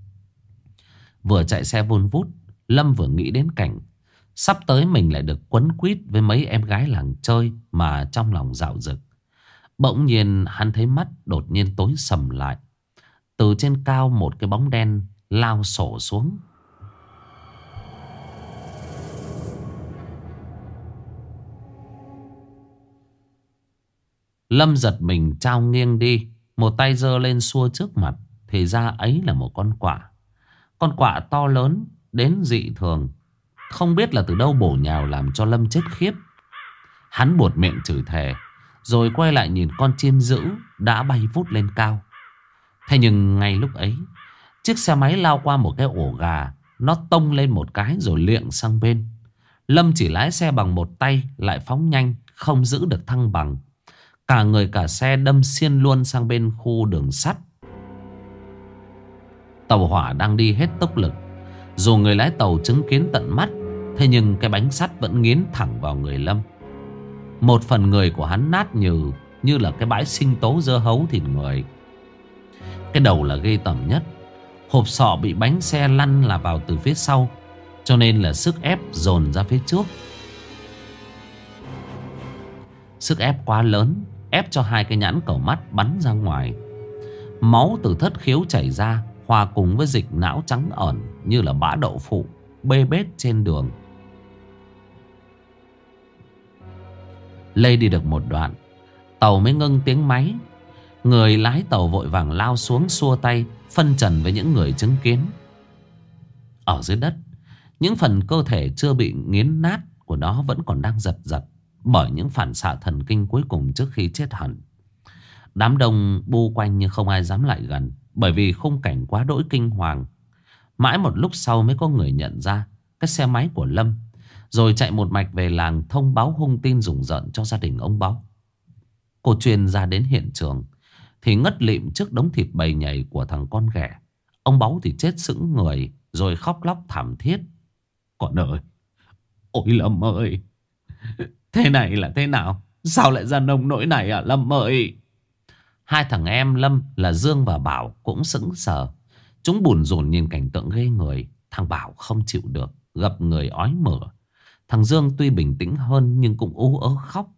Vừa chạy xe vun vút, Lâm vừa nghĩ đến cảnh sắp tới mình lại được quấn quýt với mấy em gái làng chơi, mà trong lòng dạo dực. Bỗng nhiên hắn thấy mắt đột nhiên tối sầm lại. Từ trên cao một cái bóng đen lao sổ xuống. Lâm giật mình trao nghiêng đi, một tay giơ lên xua trước mặt, thì ra ấy là một con quạ. Con quạ to lớn đến dị thường, không biết là từ đâu bổ nhào làm cho Lâm chết khiếp. Hắn buột miệng chửi thề, rồi quay lại nhìn con chim dữ đã bay vút lên cao. Thế nhưng ngay lúc ấy, chiếc xe máy lao qua một cái ổ gà. Nó tông lên một cái rồi liệng sang bên. Lâm chỉ lái xe bằng một tay, lại phóng nhanh, không giữ được thăng bằng. Cả người cả xe đâm xiên luôn sang bên khu đường sắt. Tàu hỏa đang đi hết tốc lực. Dù người lái tàu chứng kiến tận mắt Thế nhưng cái bánh sắt vẫn nghiến thẳng vào người Lâm. Một phần người của hắn nát như là cái bãi sinh tố dưa hấu thịt người. Cái đầu là ghê tởm nhất. Hộp sọ bị bánh xe lăn là vào từ phía sau, cho nên là sức ép dồn ra phía trước. Sức ép quá lớn, ép cho hai cái nhãn cầu mắt bắn ra ngoài. Máu từ thất khiếu chảy ra, hòa cùng với dịch não trắng ẩn như là bã đậu phụ bê bết trên đường. Lê đi được một đoạn, tàu mới ngưng tiếng máy. Người lái tàu vội vàng lao xuống xua tay, phân trần với những người chứng kiến. Ở dưới đất, những phần cơ thể chưa bị nghiến nát của nó vẫn còn đang giật giật bởi những phản xạ thần kinh cuối cùng trước khi chết hẳn. Đám đông bu quanh nhưng không ai dám lại gần, bởi vì khung cảnh quá đỗi kinh hoàng. Mãi một lúc sau mới có người nhận ra cái xe máy của Lâm, rồi chạy một mạch về làng thông báo hung tin rùng rợn cho gia đình ông Báu. Cô Chuyên ra đến hiện trường thì ngất lịm trước đống thịt bầy nhầy của thằng con ghẻ. Ông Báu thì chết sững người rồi khóc lóc thảm thiết. Con ơi, ôi Lâm ơi, thế này là thế nào? Sao lại ra nông nỗi này à Lâm ơi? Hai thằng em Lâm là Dương và Bảo cũng sững sờ. Chúng bủn rủn nhìn cảnh tượng ghê người. Thằng Bảo không chịu được, gập người ói mửa. Thằng Dương tuy bình tĩnh hơn nhưng cũng ú ớ khóc.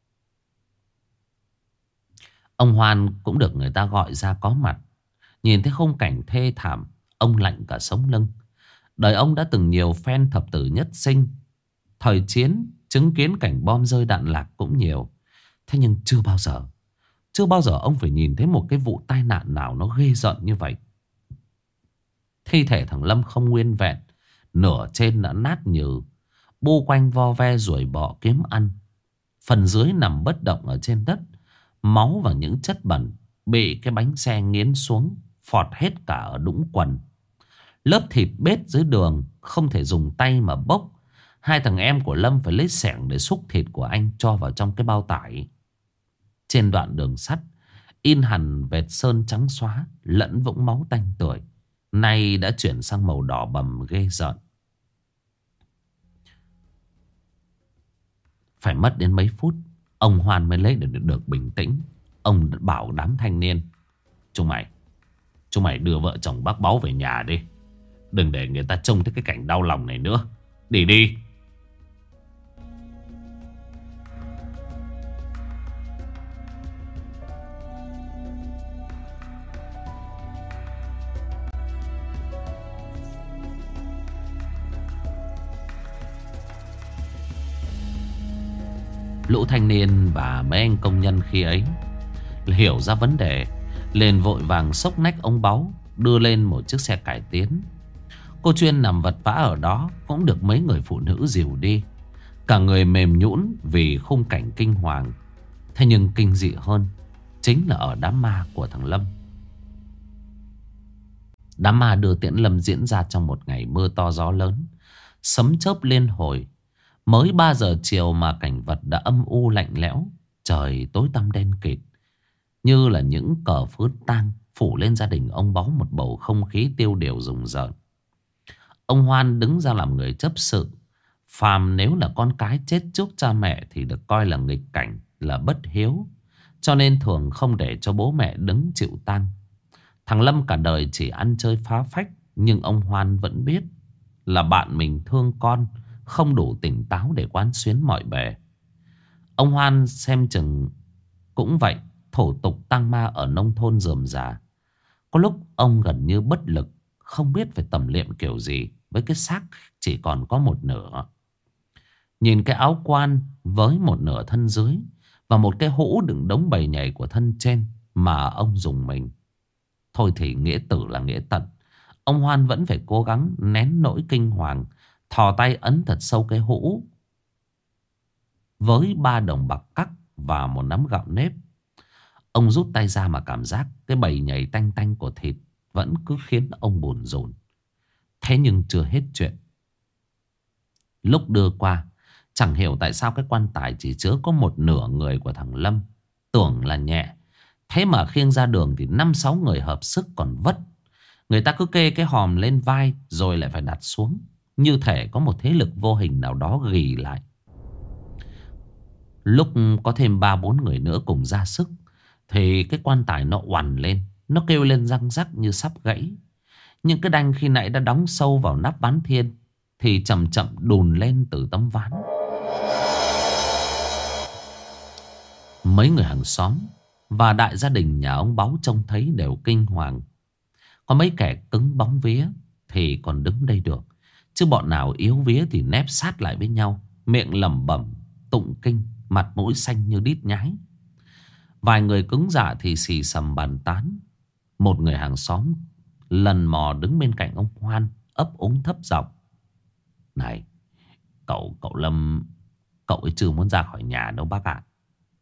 Ông Hoan cũng được người ta gọi ra có mặt. Nhìn thấy khung cảnh thê thảm, ông lạnh cả sống lưng. Đời ông đã từng nhiều phen thập tử nhất sinh. Thời chiến chứng kiến cảnh bom rơi đạn lạc cũng nhiều. Thế nhưng chưa bao giờ ông phải nhìn thấy một cái vụ tai nạn nào nó ghê rợn như vậy. Thi thể thằng Lâm không nguyên vẹn, nửa trên đã nát nhừ, bu quanh vo ve ruồi bọ kiếm ăn. Phần dưới nằm bất động ở trên đất. Máu và những chất bẩn bị cái bánh xe nghiến xuống, phọt hết cả ở đũng quần. Lớp thịt bết dưới đường không thể dùng tay mà bốc. Hai thằng em của Lâm phải lấy xẻng để xúc thịt của anh cho vào trong cái bao tải. Trên đoạn đường sắt in hẳn vệt sơn trắng xóa lẫn vũng máu tanh tưởi, nay đã chuyển sang màu đỏ bầm ghê rợn. Phải mất đến mấy phút ông Hoan mới lấy được bình tĩnh. Ông bảo đám thanh niên: Chúng mày đưa vợ chồng bác Báu về nhà đi. Đừng để người ta trông thấy cái cảnh đau lòng này nữa. Đi đi. Lũ thanh niên và mấy anh công nhân khi ấy hiểu ra vấn đề, liền vội vàng xốc nách ông Báu đưa lên một chiếc xe cải tiến. Cô Chuyên nằm vật vã ở đó cũng được mấy người phụ nữ dìu đi. Cả người mềm nhũn vì khung cảnh kinh hoàng. Thế nhưng kinh dị hơn chính là ở đám ma của thằng Lâm. Đám ma đưa tiễn Lâm diễn ra trong một ngày mưa to gió lớn, sấm chớp liên hồi. Mới 3 giờ chiều mà cảnh vật đã âm u lạnh lẽo. Trời tối tăm đen kịt, như là những cờ phướt tang phủ lên gia đình ông Báu một bầu không khí tiêu điều rùng rợn. Ông Hoan đứng ra làm người chấp sự. Phàm nếu là con cái chết trước cha mẹ thì được coi là nghịch cảnh, là bất hiếu, cho nên thường không để cho bố mẹ đứng chịu tang. Thằng Lâm cả đời chỉ ăn chơi phá phách, nhưng ông Hoan vẫn biết là bạn mình thương con, không đủ tỉnh táo để quán xuyến mọi bề. Ông Hoan xem chừng cũng vậy. Thổ tục tang ma ở nông thôn rườm rà. Có lúc ông gần như bất lực, không biết phải tầm liệm kiểu gì với cái xác chỉ còn có một nửa. Nhìn cái áo quan với một nửa thân dưới và một cái hũ đựng đống bầy nhầy của thân trên mà ông dùng mình. Thôi thì nghĩa tử là nghĩa tận. Ông Hoan vẫn phải cố gắng nén nỗi kinh hoàng, thò tay ấn thật sâu cái hũ với 3 đồng bạc cắc và một nắm gạo nếp. Ông rút tay ra mà cảm giác cái bầy nhầy tanh tanh của thịt vẫn cứ khiến ông buồn rộn. Thế nhưng chưa hết chuyện. Lúc đưa qua, chẳng hiểu tại sao cái quan tài chỉ chứa có một nửa người của thằng Lâm. Tưởng là nhẹ, thế mà khiêng ra đường thì 5-6 người hợp sức còn vất. Người ta cứ kê cái hòm lên vai rồi lại phải đặt xuống. như thể có một thế lực vô hình nào đó ghì lại. Lúc có thêm 3-4 người nữa cùng ra sức thì cái quan tài nó oằn lên. Nó kêu lên răng rắc như sắp gãy. Nhưng cái đanh khi nãy đã đóng sâu vào nắp ván thiên thì chậm chậm đùn lên từ tấm ván. Mấy người hàng xóm và đại gia đình nhà ông Báu trông thấy đều kinh hoàng. Có mấy kẻ cứng bóng vía thì còn đứng đây được, chứ bọn nào yếu vía thì nép sát lại với nhau, miệng lẩm bẩm tụng kinh, mặt mũi xanh như đít nhái. Vài người cứng dạ thì xì xầm bàn tán. Một người hàng xóm lần mò đứng bên cạnh ông Hoan, ấp úng thấp giọng: "Này, cậu Lâm, cậu ấy chưa muốn ra khỏi nhà đâu bác ạ."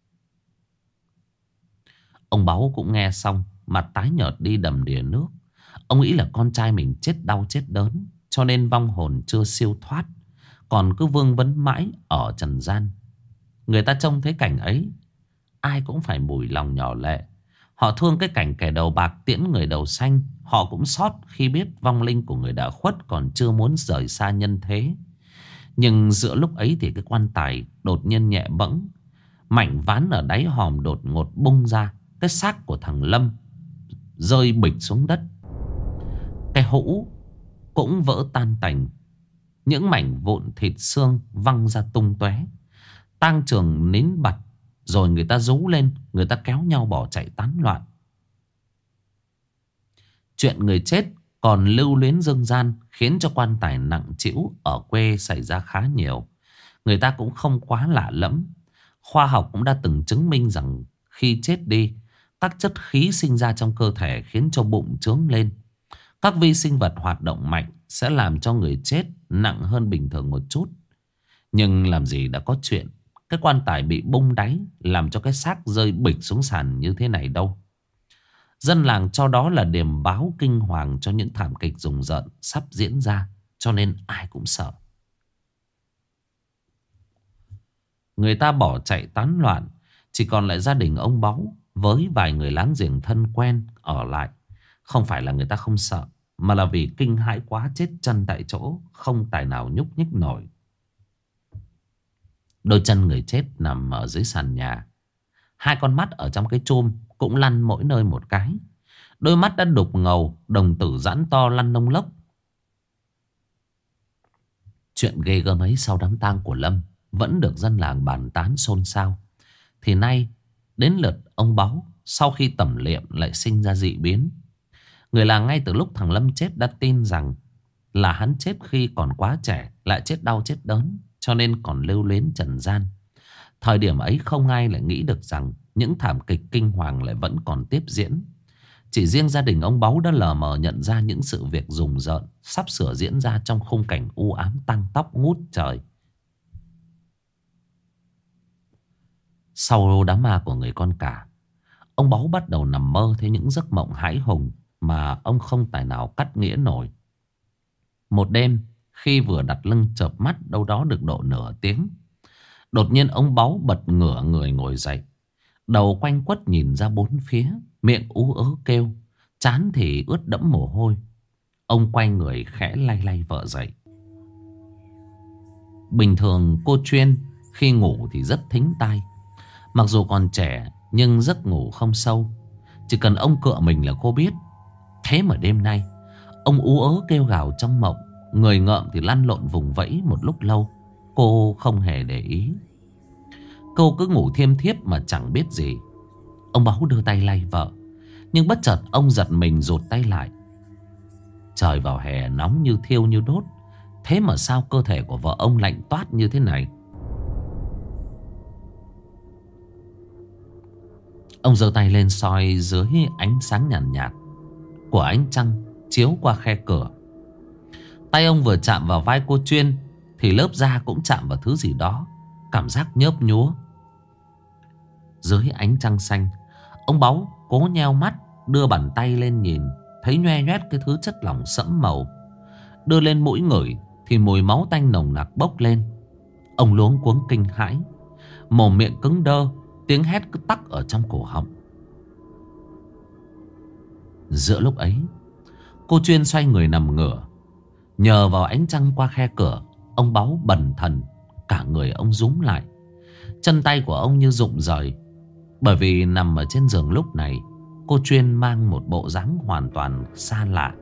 Ông Báu cũng nghe xong, mặt tái nhợt đi đầm đìa nước. Ông nghĩ là con trai mình chết đau chết đớn, cho nên vong hồn chưa siêu thoát, còn cứ vương vấn mãi ở trần gian. Người ta trông thấy cảnh ấy, ai cũng phải mùi lòng nhỏ lệ. Họ thương cái cảnh kẻ đầu bạc tiễn người đầu xanh. Họ cũng xót khi biết vong linh của người đã khuất còn chưa muốn rời xa nhân thế. Nhưng giữa lúc ấy thì cái quan tài đột nhiên nhẹ bẫng. Mảnh ván ở đáy hòm đột ngột bung ra. Cái xác của thằng Lâm rơi bịch xuống đất. Cái hũ cũng vỡ tan tành. Những mảnh vụn thịt xương văng ra tung tóe. Tang trường nín bặt. Rồi người ta rú lên, người ta kéo nhau bỏ chạy tán loạn. Chuyện người chết còn lưu luyến dương gian khiến cho quan tài nặng trĩu ở quê xảy ra khá nhiều. Người ta cũng không quá lạ lẫm. Khoa học cũng đã từng chứng minh rằng khi chết đi, các chất khí sinh ra trong cơ thể khiến cho bụng trướng lên. Các vi sinh vật hoạt động mạnh sẽ làm cho người chết nặng hơn bình thường một chút. Nhưng làm gì đã có chuyện cái quan tài bị bung đáy làm cho cái xác rơi bịch xuống sàn như thế này đâu. Dân làng cho đó là điềm báo kinh hoàng cho những thảm kịch rùng rợn sắp diễn ra, cho nên ai cũng sợ. Người ta bỏ chạy tán loạn, chỉ còn lại gia đình ông Báu với vài người láng giềng thân quen ở lại. Không phải là người ta không sợ, mà là vì kinh hãi quá chết chân tại chỗ, không tài nào nhúc nhích nổi. Đôi chân người chết nằm ở dưới sàn nhà. Hai con mắt ở trong cái chum cũng lăn mỗi nơi một cái. Đôi mắt đã đục ngầu, đồng tử giãn to lăn lông lốc. Chuyện ghê gớm ấy sau đám tang của Lâm vẫn được dân làng bàn tán xôn xao. Thì nay đến lượt ông Báu sau khi tẩm liệm lại sinh ra dị biến. Người làng ngay từ lúc thằng Lâm chết đã tin rằng là hắn chết khi còn quá trẻ, lại chết đau chết đớn, cho nên còn lưu luyến trần gian. Thời điểm ấy không ai lại nghĩ được rằng những thảm kịch kinh hoàng lại vẫn còn tiếp diễn. Chỉ riêng gia đình ông Báu đã lờ mờ nhận ra những sự việc rùng rợn sắp sửa diễn ra trong khung cảnh u ám tăng tóc ngút trời. Sau đám ma của người con cả, ông Báu bắt đầu nằm mơ thấy những giấc mộng hãi hùng mà ông không tài nào cắt nghĩa nổi. Một đêm, khi vừa đặt lưng chợp mắt đâu đó được độ nửa tiếng, đột nhiên ông Báu bật ngửa người ngồi dậy. Đầu quanh quất nhìn ra bốn phía, miệng ú ớ kêu, trán thì ướt đẫm mồ hôi. Ông quay người khẽ lay lay vợ dậy. Bình thường cô Chuyên khi ngủ thì rất thính tai. Mặc dù còn trẻ nhưng giấc ngủ không sâu. Chỉ cần ông cựa mình là cô biết. Thế mà đêm nay ông ú ớ kêu gào trong mộng, người ngợm thì lăn lộn vùng vẫy một lúc lâu. Cô không hề để ý. Cô cứ ngủ thiêm thiếp mà chẳng biết gì. Ông Báu đưa tay lay vợ, nhưng bất chợt ông giật mình rụt tay lại. Trời vào hè nóng như thiêu như đốt, thế mà sao cơ thể của vợ ông lạnh toát như thế này? Ông giơ tay lên soi dưới ánh sáng nhàn nhạt của ánh trăng chiếu qua khe cửa. Tay ông vừa chạm vào vai cô Chuyên thì lớp da cũng chạm vào thứ gì đó, cảm giác nhớp nhúa. Dưới ánh trăng xanh, ông Báu cố nheo mắt, đưa bàn tay lên nhìn, thấy nhoe nhoét cái thứ chất lỏng sẫm màu. Đưa lên mũi ngửi thì mùi máu tanh nồng nặc bốc lên. Ông luống cuống kinh hãi, mồm miệng cứng đơ, tiếng hét cứ tắc ở trong cổ họng. Giữa lúc ấy, cô Chuyên xoay người nằm ngửa, Nhờ vào ánh trăng qua khe cửa, ông Báu bần thần, cả người ông rúm lại. Chân tay của ông như rụng rời. Bởi vì nằm ở trên giường lúc này, cô Chuyên mang một bộ dáng hoàn toàn xa lạ.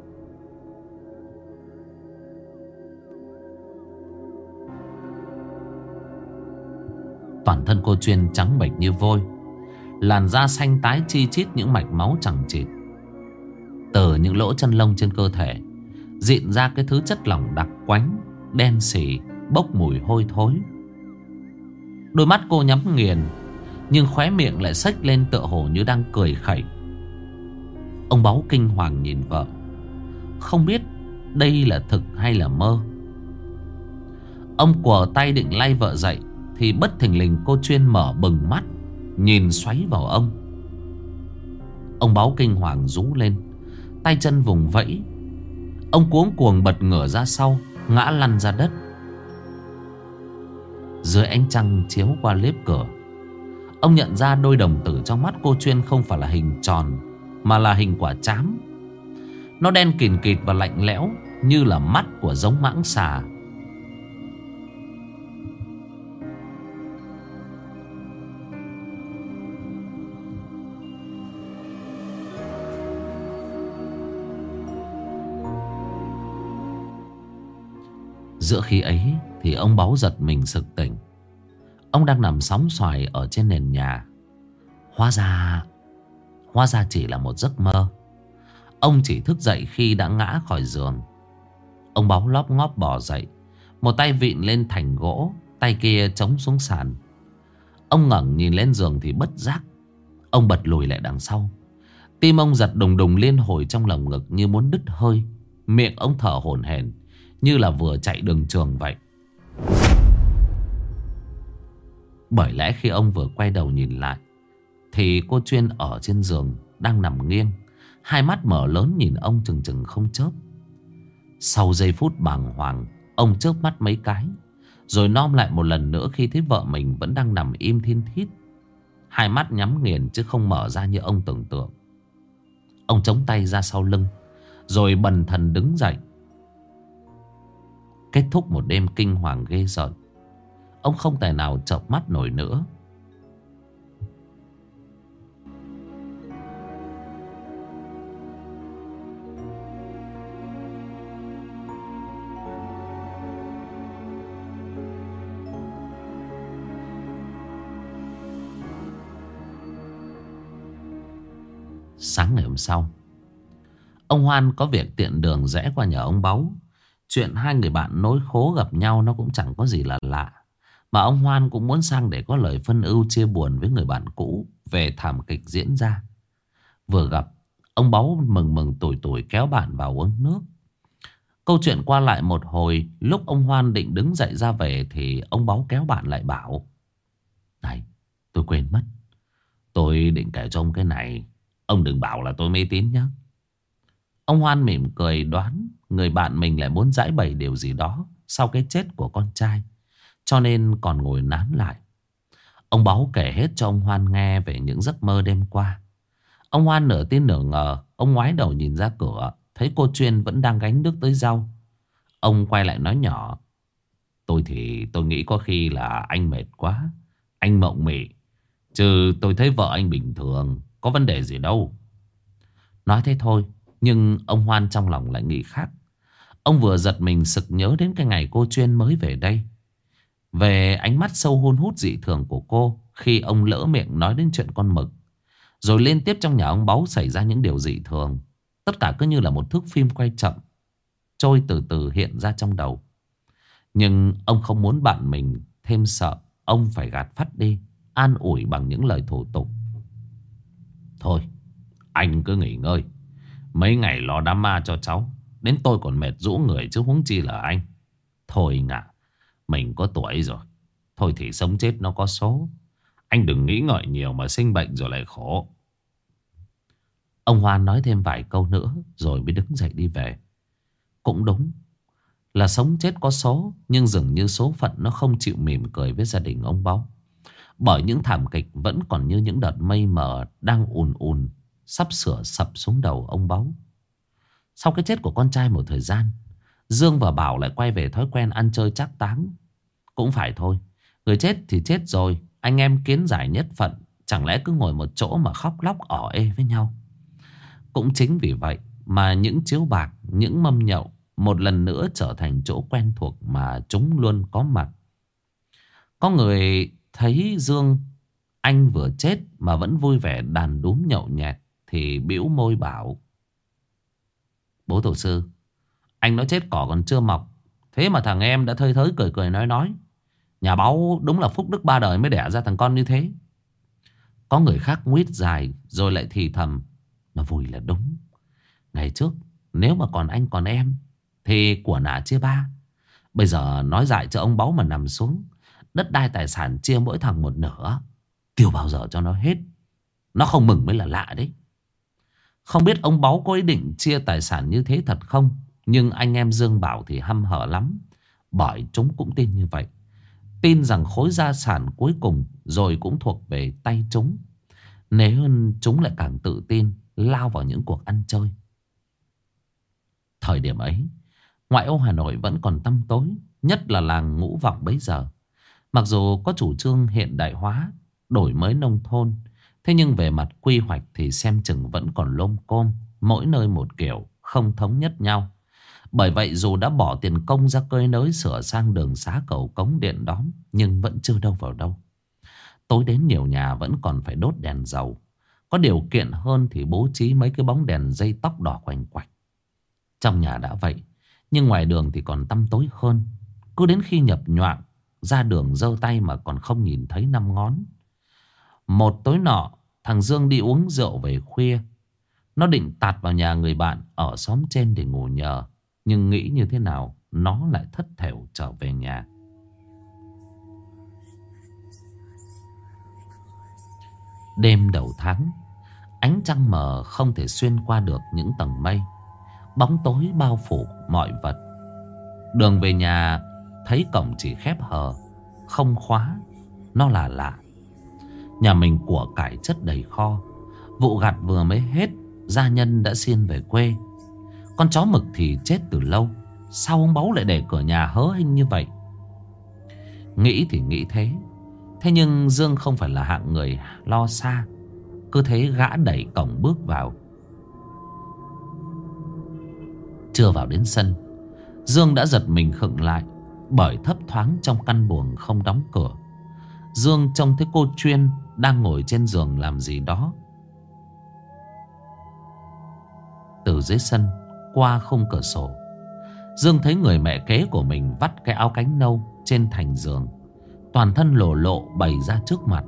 Toàn thân cô Chuyên trắng bệch như vôi, làn da xanh tái chi chít những mạch máu chằng chịt. Từ những lỗ chân lông trên cơ thể rịn ra cái thứ chất lỏng đặc quánh, đen xì, bốc mùi hôi thối. Đôi mắt cô nhắm nghiền, nhưng khóe miệng lại xếch lên tựa hồ như đang cười khẩy. Ông Báu kinh hoàng nhìn vợ, không biết đây là thực hay là mơ. Ông quờ tay định lay vợ dậy, thì bất thình lình cô Chuyên mở bừng mắt, nhìn xoáy vào ông. Ông Báu kinh hoàng rú lên, tay chân vùng vẫy. Ông cuống cuồng bật ngửa ra sau, ngã lăn ra đất. Dưới ánh trăng chiếu qua lếp cửa, ông nhận ra đôi đồng tử trong mắt cô Chuyên không phải là hình tròn, mà là hình quả trám. Nó đen kìn kịt và lạnh lẽo, như là mắt của giống mãng xà. Giữa khi ấy thì ông Báu giật mình sực tỉnh. Ông đang nằm sóng xoài ở trên nền nhà. Hóa ra chỉ là một giấc mơ. Ông chỉ thức dậy khi đã ngã khỏi giường. Ông Báu lóp ngóp bò dậy, một tay vịn lên thành gỗ, tay kia chống xuống sàn. Ông ngẩng nhìn lên giường thì bất giác ông bật lùi lại đằng sau. Tim ông giật đùng đùng liên hồi trong lồng ngực như muốn đứt hơi. Miệng ông thở hổn hển như là vừa chạy đường trường vậy. Bởi lẽ khi ông vừa quay đầu nhìn lại thì cô Chuyên ở trên giường đang nằm nghiêng, hai mắt mở lớn nhìn ông chừng chừng không chớp. Sau giây phút bàng hoàng, ông chớp mắt mấy cái, rồi nom lại một lần nữa khi thấy vợ mình vẫn đang nằm im thin thít, hai mắt nhắm nghiền chứ không mở ra như ông tưởng tượng. Ông chống tay ra sau lưng, rồi bần thần đứng dậy. Kết thúc một đêm kinh hoàng ghê rợn, ông không thể nào chợp mắt nổi nữa. Sáng ngày hôm sau, ông Hoan có việc tiện đường rẽ qua nhà ông Báu. Chuyện hai người bạn nối khố gặp nhau nó cũng chẳng có gì là lạ. Mà ông Hoan cũng muốn sang để có lời phân ưu chia buồn với người bạn cũ về thảm kịch diễn ra. Vừa gặp, ông Báu mừng mừng tủi tủi kéo bạn vào uống nước. Câu chuyện qua lại một hồi, lúc ông Hoan định đứng dậy ra về thì ông Báu kéo bạn lại bảo: "Này, tôi quên mất. Tôi định kể cho ông cái này. Ông đừng bảo là tôi mê tín nhé." Ông Hoan mỉm cười đoán người bạn mình lại muốn giãi bày điều gì đó sau cái chết của con trai, cho nên còn ngồi nán lại. Ông Báu kể hết cho ông Hoan nghe về những giấc mơ đêm qua. Ông Hoan nửa tin nửa ngờ. Ông ngoái đầu nhìn ra cửa, thấy cô Chuyên vẫn đang gánh nước tới rau. Ông quay lại nói nhỏ: Tôi thì tôi nghĩ có khi là anh mệt quá, anh mộng mị. Chứ tôi thấy vợ anh bình thường, có vấn đề gì đâu." Nói thế thôi, nhưng ông Hoan trong lòng lại nghĩ khác. Ông vừa giật mình sực nhớ đến cái ngày cô Chuyên mới về đây, về ánh mắt sâu hun hút dị thường của cô khi ông lỡ miệng nói đến chuyện con mực. Rồi liên tiếp trong nhà ông Báu xảy ra những điều dị thường. Tất cả cứ như là một thước phim quay chậm, trôi từ từ hiện ra trong đầu. Nhưng ông không muốn bạn mình thêm sợ. Ông phải gạt phắt đi, an ủi bằng những lời thủ tục: "Thôi, anh cứ nghỉ ngơi. Mấy ngày lo đám ma cho cháu, đến tôi còn mệt rũ người chứ huống chi là anh. Thôi ngạ, mình có tuổi rồi. Thôi thì sống chết nó có số. Anh đừng nghĩ ngợi nhiều mà sinh bệnh rồi lại khổ." Ông Hoan nói thêm vài câu nữa rồi mới đứng dậy đi về. Cũng đúng là sống chết có số, nhưng dường như số phận nó không chịu mỉm cười với gia đình ông Báu. Bởi những thảm kịch vẫn còn như những đợt mây mờ đang ùn ùn sắp sửa sập xuống đầu ông Báu. Sau cái chết của con trai một thời gian, Dương và Bảo lại quay về thói quen ăn chơi trác táng. Cũng phải thôi, người chết thì chết rồi, anh em kiến giải nhất phận, chẳng lẽ cứ ngồi một chỗ mà khóc lóc ỏ ê với nhau. Cũng chính vì vậy mà những chiếu bạc, những mâm nhậu một lần nữa trở thành chỗ quen thuộc mà chúng luôn có mặt. Có người thấy Dương anh vừa chết mà vẫn vui vẻ đàn đúm nhậu nhẹt thì bĩu môi bảo: bố tổ sư, anh nói chết cỏ còn chưa mọc, thế mà thằng em đã thơi thới cười cười nói. Nhà báu đúng là phúc đức ba đời mới đẻ ra thằng con như thế. Có người khác nguyết dài rồi lại thì thầm: nó vui là đúng. Ngày trước nếu mà còn anh còn em thì của nả chia ba. Bây giờ nói dại cho ông báu mà nằm xuống, đất đai tài sản chia mỗi thằng một nửa, tiêu bao giờ cho nó hết. Nó không mừng mới là lạ đấy. Không biết ông báu có ý định chia tài sản như thế thật không, nhưng anh em Dương Bảo thì hăm hở lắm, bởi chúng cũng tin như vậy. Tin rằng khối gia sản cuối cùng rồi cũng thuộc về tay chúng. Nếu hơn chúng lại càng tự tin lao vào những cuộc ăn chơi. Thời điểm ấy, ngoại ô Hà Nội vẫn còn tăm tối, nhất là làng Ngũ Vọng bấy giờ. Mặc dù có chủ trương hiện đại hóa, đổi mới nông thôn, thế nhưng về mặt quy hoạch thì xem chừng vẫn còn lôm côm, mỗi nơi một kiểu, không thống nhất nhau. Bởi vậy dù đã bỏ tiền công ra cơi nới sửa sang đường xá cầu cống điện đóm, nhưng vẫn chưa đâu vào đâu. Tối đến nhiều nhà vẫn còn phải đốt đèn dầu. Có điều kiện hơn thì bố trí mấy cái bóng đèn dây tóc đỏ quành quạch. Trong nhà đã vậy, nhưng ngoài đường thì còn tăm tối hơn. Cứ đến khi nhập nhoạng ra đường giơ tay mà còn không nhìn thấy năm ngón. Một tối nọ, thằng Dương đi uống rượu về khuya. Nó định tạt vào nhà người bạn ở xóm trên để ngủ nhờ, nhưng nghĩ như thế nào nó lại thất thểu trở về nhà. Đêm đầu tháng, ánh trăng mờ không thể xuyên qua được những tầng mây. Bóng tối bao phủ mọi vật. Đường về nhà thấy cổng chỉ khép hờ, không khóa. Nó là lạ. Nhà mình của cải chất đầy kho. Vụ gặt vừa mới hết, gia nhân đã xin về quê. Con chó mực thì chết từ lâu. Sao ông báu lại để cửa nhà hớ hênh như vậy? Nghĩ thì nghĩ thế. Thế nhưng Dương không phải là hạng người lo xa. Cứ thế gã đẩy cổng bước vào. Chưa vào đến sân, Dương đã giật mình khựng lại, bởi thấp thoáng trong căn buồng không đóng cửa. Dương trông thấy cô Chuyên đang ngồi trên giường làm gì đó. Từ dưới sân qua khung cửa sổ, Dương thấy người mẹ kế của mình vắt cái áo cánh nâu trên thành giường, toàn thân lồ lộ bày ra trước mặt.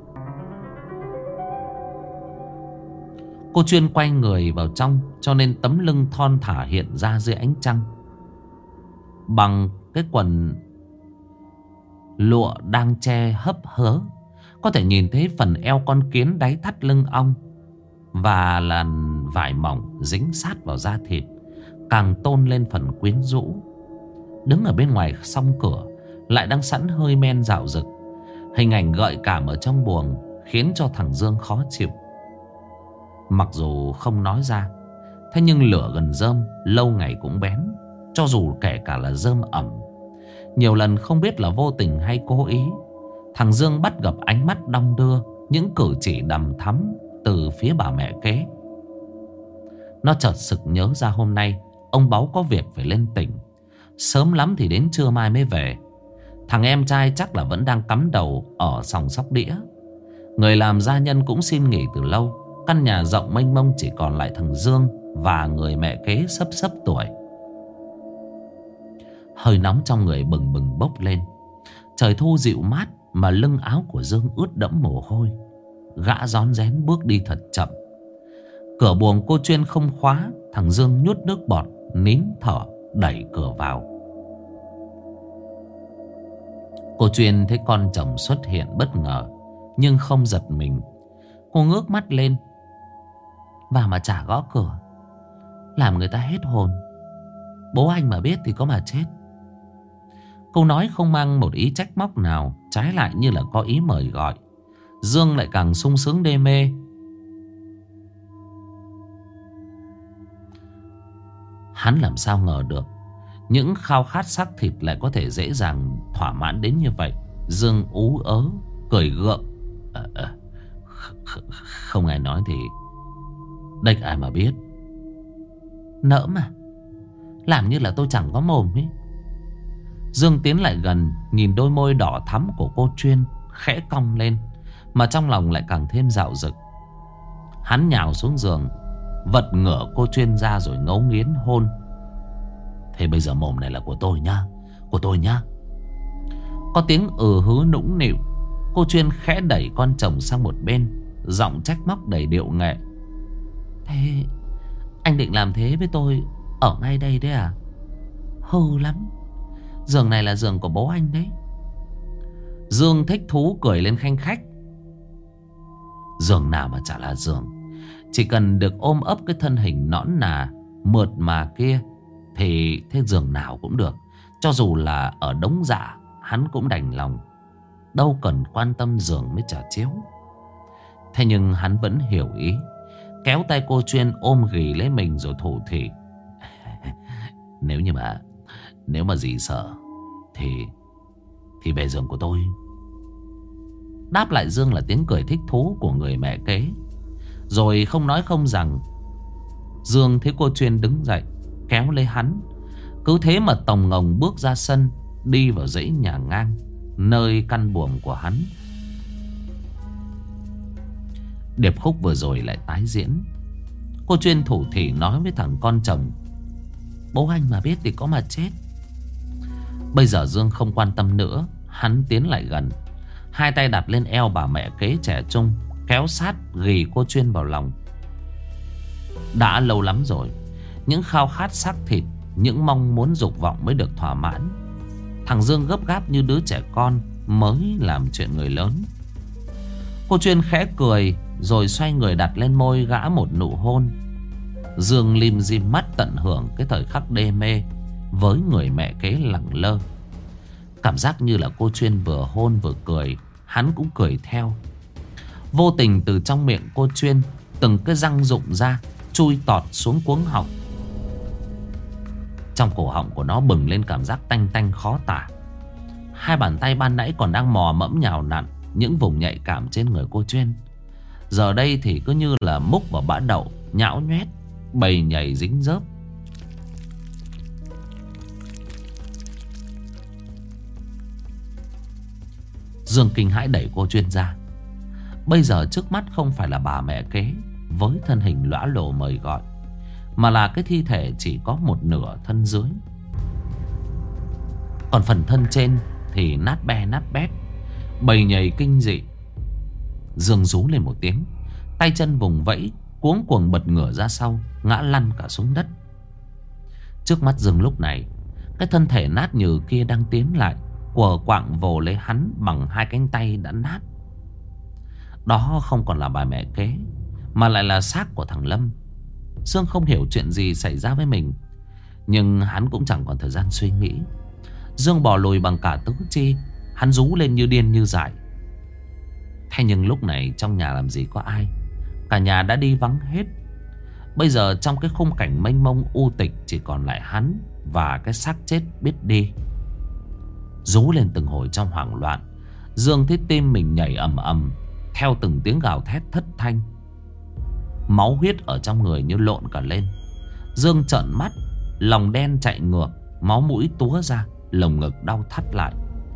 Cô Chuyên quay người vào trong, cho nên tấm lưng thon thả hiện ra dưới ánh trăng. Bằng cái quần lụa đang che hấp hớ, có thể nhìn thấy phần eo con kiến đáy thắt lưng ong, và làn vải mỏng dính sát vào da thịt, càng tôn lên phần quyến rũ. Đứng ở bên ngoài song cửa lại đang sẵn hơi men rạo rực. Hình ảnh gợi cảm ở trong buồng khiến cho thằng Dương khó chịu. Mặc dù không nói ra, thế nhưng lửa gần rơm lâu ngày cũng bén, cho dù kể cả là rơm ẩm. Nhiều lần không biết là vô tình hay cố ý, thằng Dương bắt gặp ánh mắt đong đưa, những cử chỉ đằm thắm từ phía bà mẹ kế. Nó chợt sực nhớ ra hôm nay ông báu có việc phải lên tỉnh, sớm lắm thì đến trưa mai mới về. Thằng em trai chắc là vẫn đang cắm đầu ở sòng sóc đĩa. Người làm gia nhân cũng xin nghỉ từ lâu. Căn nhà rộng mênh mông chỉ còn lại thằng Dương và người mẹ kế xấp xấp tuổi. Hơi nóng trong người bừng bừng bốc lên. Trời thu dịu mát mà lưng áo của Dương ướt đẫm mồ hôi. Gã rón rén bước đi thật chậm. Cửa buồng cô Chuyên không khóa. Thằng Dương nhút nước bọt, nín thở đẩy cửa vào. Cô Chuyên thấy con chồng xuất hiện bất ngờ, nhưng không giật mình. Cô ngước mắt lên. Và mà chả gõ cửa, làm người ta hết hồn. Bố anh mà biết thì có mà chết. Câu nói không mang một ý trách móc nào, trái lại như là có ý mời gọi. Dương lại càng sung sướng đê mê. Hắn làm sao ngờ được những khao khát xác thịt lại có thể dễ dàng thỏa mãn đến như vậy. Dương ú ớ cười gượng. Không ai nói thì đếch ai mà biết. Nỡ mà, làm như là tôi chẳng có mồm ấy. Dương tiến lại gần, nhìn đôi môi đỏ thắm của cô Chuyên khẽ cong lên, mà trong lòng lại càng thêm dạo dực. Hắn nhào xuống giường, vật ngửa cô Chuyên ra rồi ngấu nghiến hôn. Thế bây giờ mồm này là của tôi nhá, của tôi nhá. Có tiếng hứ nũng nịu. Cô Chuyên khẽ đẩy con chồng sang một bên, giọng trách móc đầy điệu nghệ. Thế anh định làm thế với tôi ở ngay đây đấy à? Hư lắm. Giường này là giường của bố anh đấy. Dương thích thú cười lên khanh khách. Giường nào mà chả là giường. Chỉ cần được ôm ấp cái thân hình nõn nà mượt mà kia thì thế giường nào cũng được. Cho dù là ở đống dạ hắn cũng đành lòng. Đâu cần quan tâm giường mới chả chiếu. Thế nhưng hắn vẫn hiểu ý, kéo tay cô Chuyên ôm ghì lấy mình rồi thủ thỉ. Nếu mà dì sợ thì về giường của tôi. Đáp lại Dương là tiếng cười thích thú của người mẹ kế. Rồi không nói không rằng, Dương thấy cô Chuyên đứng dậy kéo lấy hắn. Cứ thế mà tòng ngồng bước ra sân, đi vào dãy nhà ngang, nơi căn buồng của hắn. Điệp khúc vừa rồi lại tái diễn. Cô Chuyên thủ thỉ nói với thằng con chồng: bố anh mà biết thì có mà chết. Bây giờ Dương không quan tâm nữa. Hắn tiến lại gần, hai tay đặt lên eo bà mẹ kế trẻ trung, kéo sát ghì cô Chuyên vào lòng. Đã lâu lắm rồi, những khao khát xác thịt, những mong muốn dục vọng mới được thỏa mãn. Thằng Dương gấp gáp như đứa trẻ con mới làm chuyện người lớn. Cô Chuyên khẽ cười rồi xoay người đặt lên môi gã một nụ hôn. Dương lim dim mắt tận hưởng cái thời khắc đê mê với người mẹ kế lẳng lơ. Cảm giác như là cô Chuyên vừa hôn vừa cười, hắn cũng cười theo. Vô tình từ trong miệng cô Chuyên, từng cái răng rụng ra, chui tọt xuống cuống họng. Trong cổ họng của nó bừng lên cảm giác tanh tanh khó tả. Hai bàn tay ban nãy còn đang mò mẫm nhào nặn những vùng nhạy cảm trên người cô Chuyên, giờ đây thì cứ như là múc vào bã đậu, nhão nhoét, bầy nhảy dính dớp. Dương kinh hãi đẩy cô Chuyên ra. Bây giờ trước mắt không phải là bà mẹ kế với thân hình lõa lồ mời gọi, mà là cái thi thể chỉ có một nửa thân dưới. Còn phần thân trên thì nát be nát bét, bầy nhầy kinh dị. Dương rú lên một tiếng, tay chân vùng vẫy, cuống cuồng bật ngửa ra sau, ngã lăn cả xuống đất. Trước mắt Dương lúc này, cái thân thể nát nhừ kia đang tiến lại, quờ quạng vồ lấy hắn bằng hai cánh tay đã nát. Đó không còn là bà mẹ kế, mà lại là xác của thằng Lâm. Dương không hiểu chuyện gì xảy ra với mình, nhưng hắn cũng chẳng còn thời gian suy nghĩ. Dương bò lùi bằng cả tứ chi, hắn rú lên như điên như dại. Thế nhưng lúc này trong nhà làm gì có ai, cả nhà đã đi vắng hết. Bây giờ trong cái khung cảnh mênh mông u tịch, chỉ còn lại hắn và cái xác chết biết đi. Rú lên từng hồi trong hoảng loạn, Dương thấy tim mình nhảy ầm ầm theo từng tiếng gào thét thất thanh. Máu huyết ở trong người như lộn cả lên. Dương trợn mắt, lòng đen chạy ngược, máu mũi túa ra, lồng ngực đau thắt lại.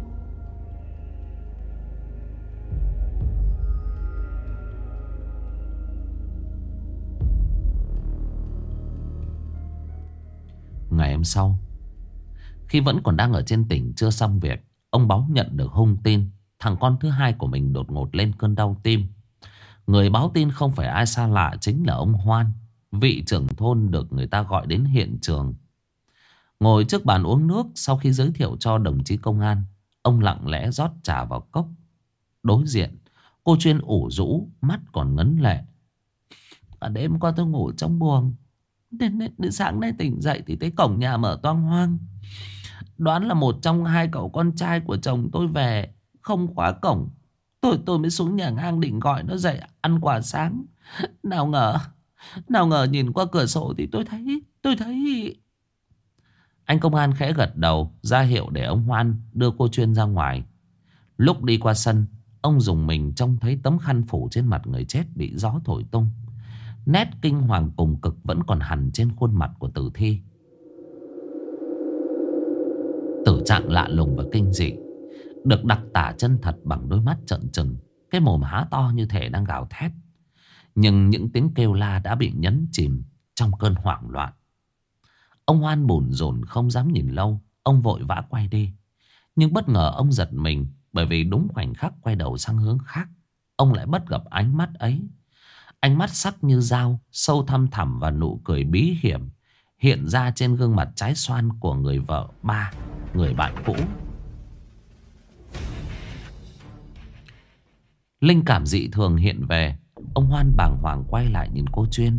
Ngày hôm sau, khi vẫn còn đang ở trên tỉnh chưa xong việc, ông Báu nhận được hung tin thằng con thứ hai của mình đột ngột lên cơn đau tim. Người báo tin không phải ai xa lạ, chính là ông Hoan, vị trưởng thôn được người ta gọi đến hiện trường. Ngồi trước bàn uống nước, sau khi giới thiệu cho đồng chí công an, ông lặng lẽ rót trà vào cốc. Đối diện, cô Chuyên ủ rũ, mắt còn ngấn lệ. Cả đêm qua tôi ngủ trong buồng, đến sáng nay tỉnh dậy thì thấy cổng nhà mở toang hoang. Đoán là một trong hai cậu con trai của chồng tôi về, không khóa cổng. Tôi mới xuống nhà ngang định gọi nó dậy ăn quả sáng. Nào ngờ nhìn qua cửa sổ thì tôi thấy. Anh công an khẽ gật đầu ra hiệu để ông Hoan đưa cô Chuyên ra ngoài. Lúc đi qua sân, ông dùng mình trông thấy tấm khăn phủ trên mặt người chết bị gió thổi tung. Nét kinh hoàng cùng cực vẫn còn hằn trên khuôn mặt của tử thi. Tử trạng lạ lùng và kinh dị, được đặc tả chân thật bằng đôi mắt trợn trừng, cái mồm há to như thể đang gào thét. Nhưng những tiếng kêu la đã bị nhấn chìm trong cơn hoảng loạn. Ông Hoan bồn rồn không dám nhìn lâu. Ông vội vã quay đi. Nhưng bất ngờ ông giật mình, bởi vì đúng khoảnh khắc quay đầu sang hướng khác, ông lại bắt gặp ánh mắt ấy. Ánh mắt sắc như dao, sâu thăm thẳm và nụ cười bí hiểm hiện ra trên gương mặt trái xoan của người vợ ba, người bạn cũ. Linh cảm dị thường hiện về. Ông Hoan bàng hoàng quay lại nhìn cô Chuyên.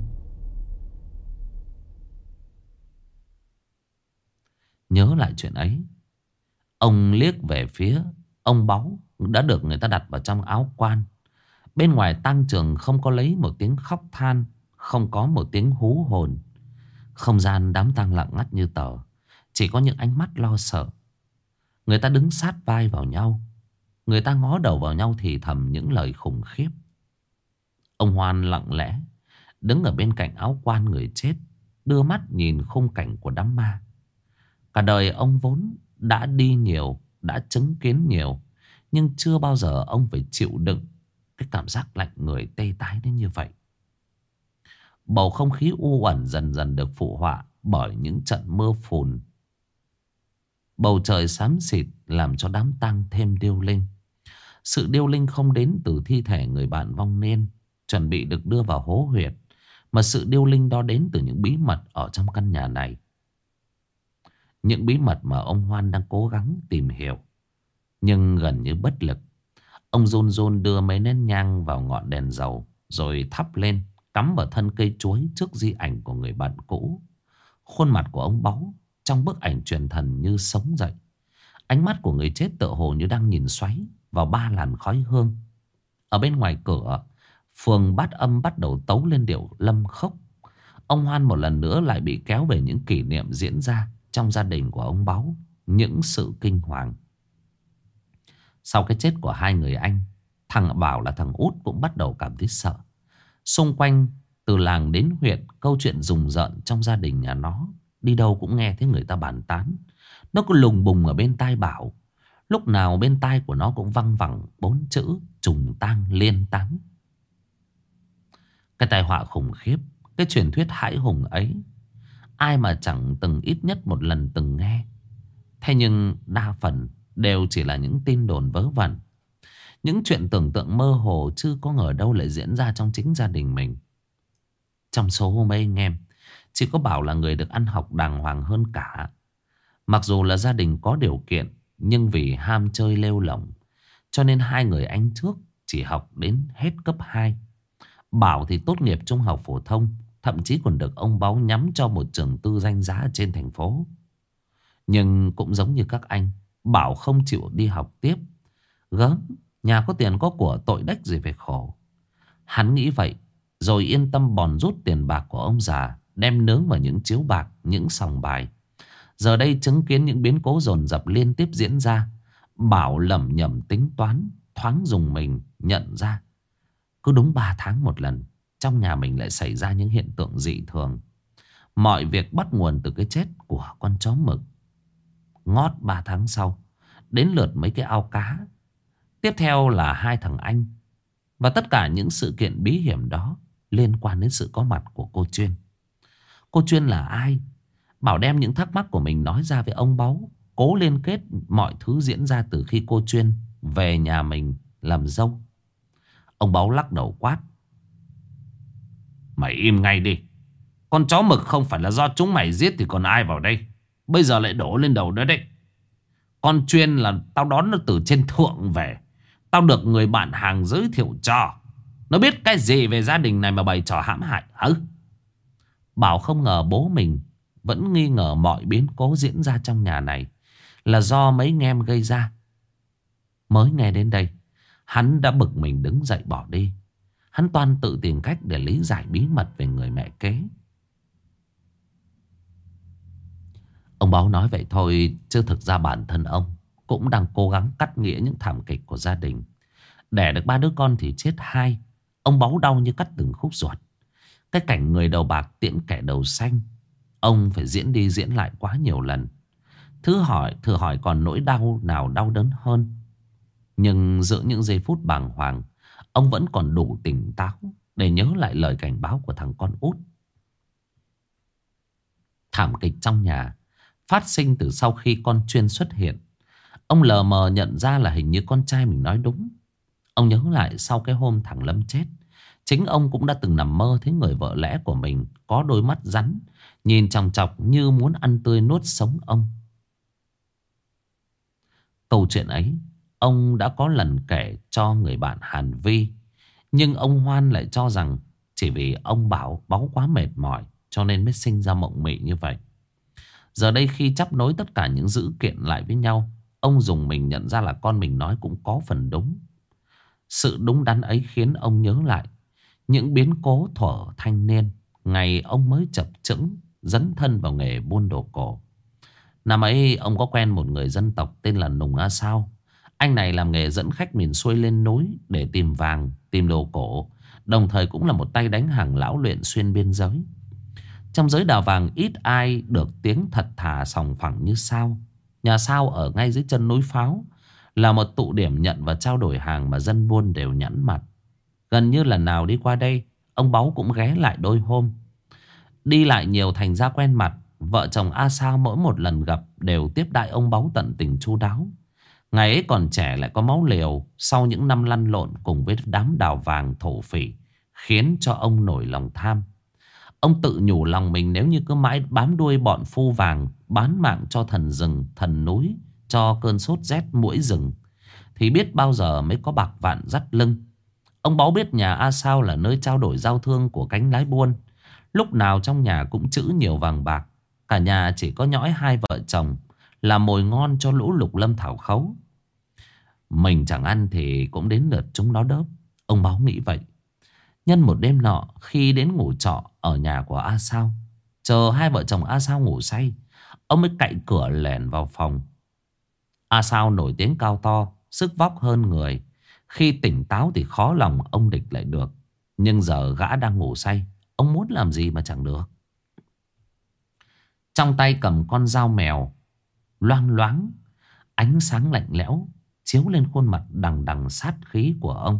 Nhớ lại chuyện ấy, ông liếc về phía ông báu đã được người ta đặt vào trong áo quan. Bên ngoài tang trường không có lấy một tiếng khóc than, không có một tiếng hú hồn. Không gian đám tang lặng ngắt như tờ, chỉ có những ánh mắt lo sợ. Người ta đứng sát vai vào nhau, người ta ngó đầu vào nhau thì thầm những lời khủng khiếp. Ông Hoan lặng lẽ đứng ở bên cạnh áo quan người chết, đưa mắt nhìn khung cảnh của đám ma. Cả đời ông vốn đã đi nhiều, đã chứng kiến nhiều, nhưng chưa bao giờ ông phải chịu đựng cái cảm giác lạnh người tê tái đến như vậy. Bầu không khí u uẩn dần dần được phụ họa bởi những trận mưa phùn. Bầu trời xám xịt làm cho đám tang thêm điêu linh. Sự điêu linh không đến từ thi thể người bạn vong niên chuẩn bị được đưa vào hố huyệt, mà sự điêu linh đó đến từ những bí mật ở trong căn nhà này. Những bí mật mà ông Hoan đang cố gắng tìm hiểu, nhưng gần như bất lực. Ông run run đưa mấy nén nhang vào ngọn đèn dầu, rồi thắp lên, cắm vào thân cây chuối trước di ảnh của người bạn cũ. Khuôn mặt của ông báu trong bức ảnh truyền thần như sống dậy. Ánh mắt của người chết tựa hồ như đang nhìn xoáy vào ba làn khói hương. Ở bên ngoài cửa, phường Bát Âm bắt đầu tấu lên điệu lâm khốc. Ông Hoan một lần nữa lại bị kéo về những kỷ niệm diễn ra trong gia đình của ông báu, những sự kinh hoàng. Sau cái chết của hai người anh, thằng Bảo là thằng út cũng bắt đầu cảm thấy sợ. Xung quanh từ làng đến huyện, câu chuyện rùng rợn trong gia đình nhà nó, đi đâu cũng nghe thấy người ta bàn tán. Nó cứ lùng bùng ở bên tai Bảo. Lúc nào bên tai của nó cũng văng vẳng 4 chữ trùng tang liên táng. Cái tai họa khủng khiếp, cái truyền thuyết hãi hùng ấy, ai mà chẳng từng ít nhất một lần từng nghe. Thế nhưng đa phần đều chỉ là những tin đồn vớ vẩn, những chuyện tưởng tượng mơ hồ chứ có ngờ đâu lại diễn ra trong chính gia đình mình. Trong số mấy anh em, chỉ có Bảo là người được ăn học đàng hoàng hơn cả. Mặc dù là gia đình có điều kiện, nhưng vì ham chơi lêu lỏng, cho nên hai người anh trước chỉ học đến hết cấp 2. Bảo thì tốt nghiệp trung học phổ thông, thậm chí còn được ông báu nhắm cho một trường tư danh giá ở trên thành phố. Nhưng cũng giống như các anh, Bảo không chịu đi học tiếp. Gớm, nhà có tiền có của tội đách gì phải khổ. Hắn nghĩ vậy, rồi yên tâm bòn rút tiền bạc của ông già, đem nướng vào những chiếu bạc, những sòng bài. Giờ đây chứng kiến những biến cố dồn dập liên tiếp diễn ra, Bảo lẩm nhẩm tính toán, thoáng dùng mình nhận ra. Cứ đúng 3 tháng một lần, trong nhà mình lại xảy ra những hiện tượng dị thường. Mọi việc bắt nguồn từ cái chết của con chó mực. Ngót 3 tháng sau, đến lượt mấy cái ao cá. Tiếp theo là hai thằng anh. Và tất cả những sự kiện bí hiểm đó liên quan đến sự có mặt của cô Chuyên. Cô Chuyên là ai? Bảo đem những thắc mắc của mình nói ra với ông báu, cố liên kết mọi thứ diễn ra từ khi cô Chuyên về nhà mình làm dâu. Ông báu lắc đầu quát: Mày im ngay đi. Con chó mực không phải là do chúng mày giết thì còn ai vào đây. Bây giờ lại đổ lên đầu đó đấy. Con Chuyên là tao đón nó từ trên thượng về. Tao được người bạn hàng giới thiệu cho. Nó biết cái gì về gia đình này mà bày trò hãm hại hả? Bảo không ngờ bố mình vẫn nghi ngờ mọi biến cố diễn ra trong nhà này là do mấy anh em gây ra. Mới nghe đến đây, hắn đã bực mình đứng dậy bỏ đi. Hắn toan tự tìm cách để lý giải bí mật về người mẹ kế. Ông Báu nói vậy thôi, chứ thực ra bản thân ông cũng đang cố gắng cắt nghĩa những thảm kịch của gia đình. Đẻ được 3 đứa con thì chết 2. Ông Báu đau như cắt từng khúc ruột. Cái cảnh người đầu bạc tiễn kẻ đầu xanh, ông phải diễn đi diễn lại quá nhiều lần. Thử hỏi còn nỗi đau nào đau đớn hơn. Nhưng giữa những giây phút bàng hoàng, ông vẫn còn đủ tỉnh táo để nhớ lại lời cảnh báo của thằng con út. Thảm kịch trong nhà phát sinh từ sau khi con Chuyên xuất hiện. Ông lờ mờ nhận ra là hình như con trai mình nói đúng. Ông nhớ lại sau cái hôm thằng Lâm chết, chính ông cũng đã từng nằm mơ thấy người vợ lẽ của mình có đôi mắt rắn, nhìn chòng chọc như muốn ăn tươi nuốt sống ông. Câu chuyện ấy ông đã có lần kể cho người bạn Hàn Vi. Nhưng ông Hoan lại cho rằng chỉ vì ông Báu quá mệt mỏi cho nên mới sinh ra mộng mị như vậy. Giờ đây khi chắp nối tất cả những dữ kiện lại với nhau, ông dùng mình nhận ra là con mình nói cũng có phần đúng. Sự đúng đắn ấy khiến ông nhớ lại những biến cố thuở thanh niên, ngày ông mới chập chững dấn thân vào nghề buôn đồ cổ. Năm ấy ông có quen một người dân tộc tên là Nùng A Sao. Anh này làm nghề dẫn khách miền xuôi lên núi để tìm vàng, tìm đồ cổ, đồng thời cũng là một tay đánh hàng lão luyện xuyên biên giới. Trong giới đào vàng ít ai được tiếng thật thà sòng phẳng như Sao. Nhà Sao ở ngay dưới chân núi Pháo, là một tụ điểm nhận và trao đổi hàng mà dân buôn đều nhẵn mặt. Gần như lần nào đi qua đây, ông Báu cũng ghé lại đôi hôm. Đi lại nhiều thành ra quen mặt. Vợ chồng A Sao mỗi một lần gặp đều tiếp đãi ông Báu tận tình chu đáo. Ngày ấy còn trẻ lại có máu liều sau những năm lăn lộn cùng với đám đào vàng thổ phỉ, khiến cho ông nổi lòng tham. Ông tự nhủ lòng mình nếu như cứ mãi bám đuôi bọn phu vàng, bán mạng cho thần rừng, thần núi, cho cơn sốt rét muỗi rừng, thì biết bao giờ mới có bạc vạn dắt lưng. Ông Báu biết nhà A Sao là nơi trao đổi giao thương của cánh lái buôn. Lúc nào trong nhà cũng trữ nhiều vàng bạc. Cả nhà chỉ có nhõi 2 vợ chồng là mồi ngon cho lũ lục lâm thảo khấu. Mình chẳng ăn thì cũng đến lượt chúng nó đớp. Ông Báu nghĩ vậy. Nhân một đêm nọ, khi đến ngủ trọ ở nhà của A Sao, chờ 2 vợ chồng A Sao ngủ say, ông mới cạy cửa lẻn vào phòng. A Sao nổi tiếng cao to, sức vóc hơn người. Khi tỉnh táo thì khó lòng ông địch lại được. Nhưng giờ gã đang ngủ say, ông muốn làm gì mà chẳng được. Trong tay cầm con dao mèo loang loáng, ánh sáng lạnh lẽo chiếu lên khuôn mặt đằng đằng sát khí của ông.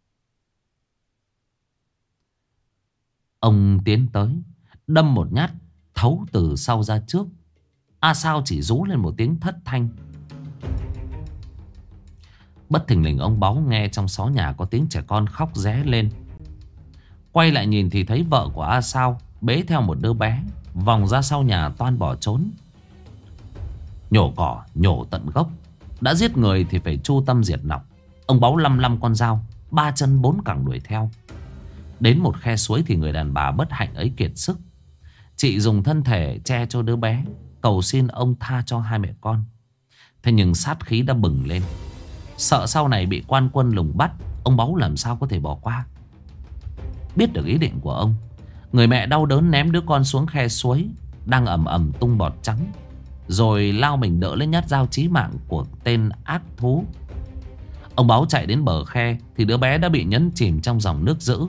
Ông tiến tới, đâm một nhát thấu từ sau ra trước. A Sao chỉ rú lên một tiếng thất thanh. Bất thình lình ông Báu nghe trong xó nhà có tiếng trẻ con khóc ré lên. Quay lại nhìn thì thấy vợ của A Sao bế theo một đứa bé, vòng ra sau nhà toan bỏ trốn. Nhổ cỏ nhổ tận gốc, đã giết người thì phải chu tâm diệt nọc. Ông Báu lăm lăm con dao, 3 chân 4 cẳng đuổi theo. Đến một khe suối thì người đàn bà bất hạnh ấy kiệt sức. Chị dùng thân thể che cho đứa bé, cầu xin ông tha cho 2 mẹ con. Thế nhưng sát khí đã bừng lên. Sợ sau này bị quan quân lùng bắt, ông Báu làm sao có thể bỏ qua. Biết được ý định của ông, người mẹ đau đớn ném đứa con xuống khe suối đang ầm ầm tung bọt trắng, rồi lao mình đỡ lấy nhát dao chí mạng của tên ác thú. Ông Báu chạy đến bờ khe thì đứa bé đã bị nhấn chìm trong dòng nước dữ.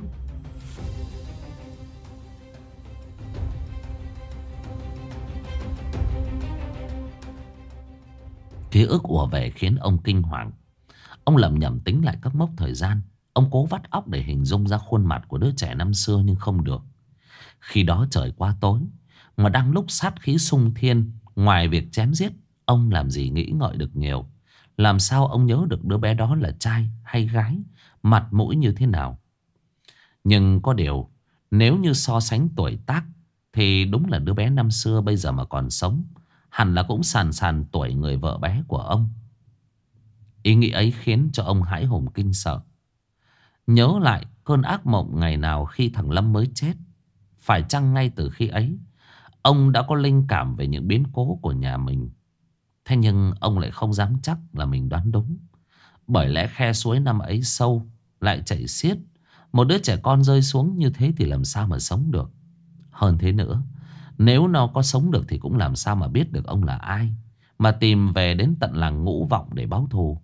Ký ức ùa về khiến ông kinh hoàng. Ông lẩm nhẩm tính lại các mốc thời gian. Ông cố vắt óc để hình dung ra khuôn mặt của đứa trẻ năm xưa nhưng không được. Khi đó trời quá tối, mà đang lúc sát khí sung thiên. Ngoài việc chém giết, ông làm gì nghĩ ngợi được nhiều. Làm sao ông nhớ được đứa bé đó là trai hay gái, mặt mũi như thế nào. Nhưng có điều, nếu như so sánh tuổi tác thì đúng là đứa bé năm xưa bây giờ mà còn sống, hẳn là cũng sàn sàn tuổi người vợ bé của ông. Ý nghĩ ấy khiến cho ông hãi hùng kinh sợ. Nhớ lại cơn ác mộng ngày nào khi thằng Lâm mới chết. Phải chăng ngay từ khi ấy ông đã có linh cảm về những biến cố của nhà mình. Thế nhưng ông lại không dám chắc là mình đoán đúng. Bởi lẽ khe suối năm ấy sâu, lại chảy xiết. Một đứa trẻ con rơi xuống như thế thì làm sao mà sống được. Hơn thế nữa, Nếu nó có sống được thì cũng làm sao mà biết được ông là ai, mà tìm về đến tận làng Ngũ Vọng để báo thù.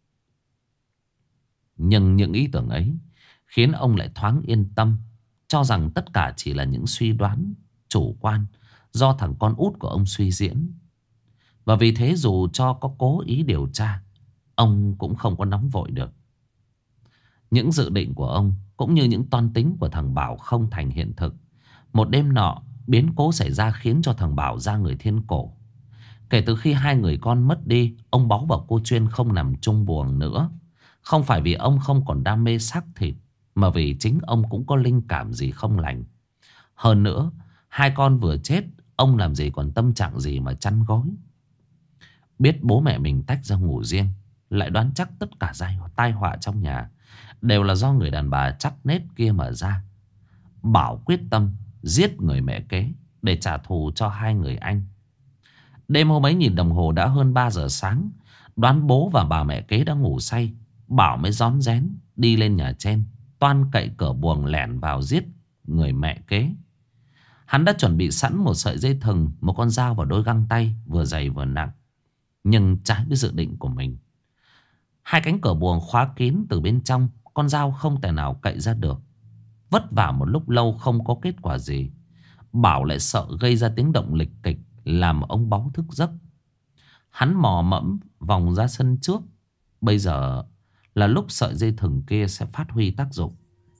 Nhưng những ý tưởng ấy khiến ông lại thoáng yên tâm, cho rằng tất cả chỉ là những suy đoán chủ quan do thằng con út của ông suy diễn. Và vì thế dù cho có cố ý điều tra, ông cũng không có nóng vội được. Những dự định của ông cũng như những toan tính của thằng Bảo không thành hiện thực. Một đêm nọ, biến cố xảy ra khiến cho thằng Bảo ra người thiên cổ. Kể từ khi hai người con mất đi, ông Báu và cô Chuyên không nằm chung buồng nữa. Không phải vì ông không còn đam mê xác thịt, mà vì chính ông cũng có linh cảm gì không lành. Hơn nữa, hai con vừa chết, ông làm gì còn tâm trạng gì mà chăn gối. Biết bố mẹ mình tách ra ngủ riêng, lại đoán chắc tất cả tai họa trong nhà đều là do người đàn bà chắc nết kia mà ra. Bảo quyết tâm giết người mẹ kế để trả thù cho hai người anh. Đêm hôm ấy nhìn đồng hồ đã hơn 3 giờ sáng. Đoán bố và bà mẹ kế đã ngủ say, Bảo mới rón rén đi lên nhà trên, toan cậy cửa buồng lẻn vào giết người mẹ kế. Hắn đã chuẩn bị sẵn một sợi dây thừng, một con dao và đôi găng tay vừa dày vừa nặng. Nhưng trái với dự định của mình, hai cánh cửa buồng khóa kín từ bên trong, con dao không thể nào cậy ra được. Vất vả một lúc lâu không có kết quả gì, Bảo lại sợ gây ra tiếng động lịch kịch làm ông Báu thức giấc. Hắn mò mẫm vòng ra sân trước. Bây giờ là lúc sợi dây thừng kia sẽ phát huy tác dụng.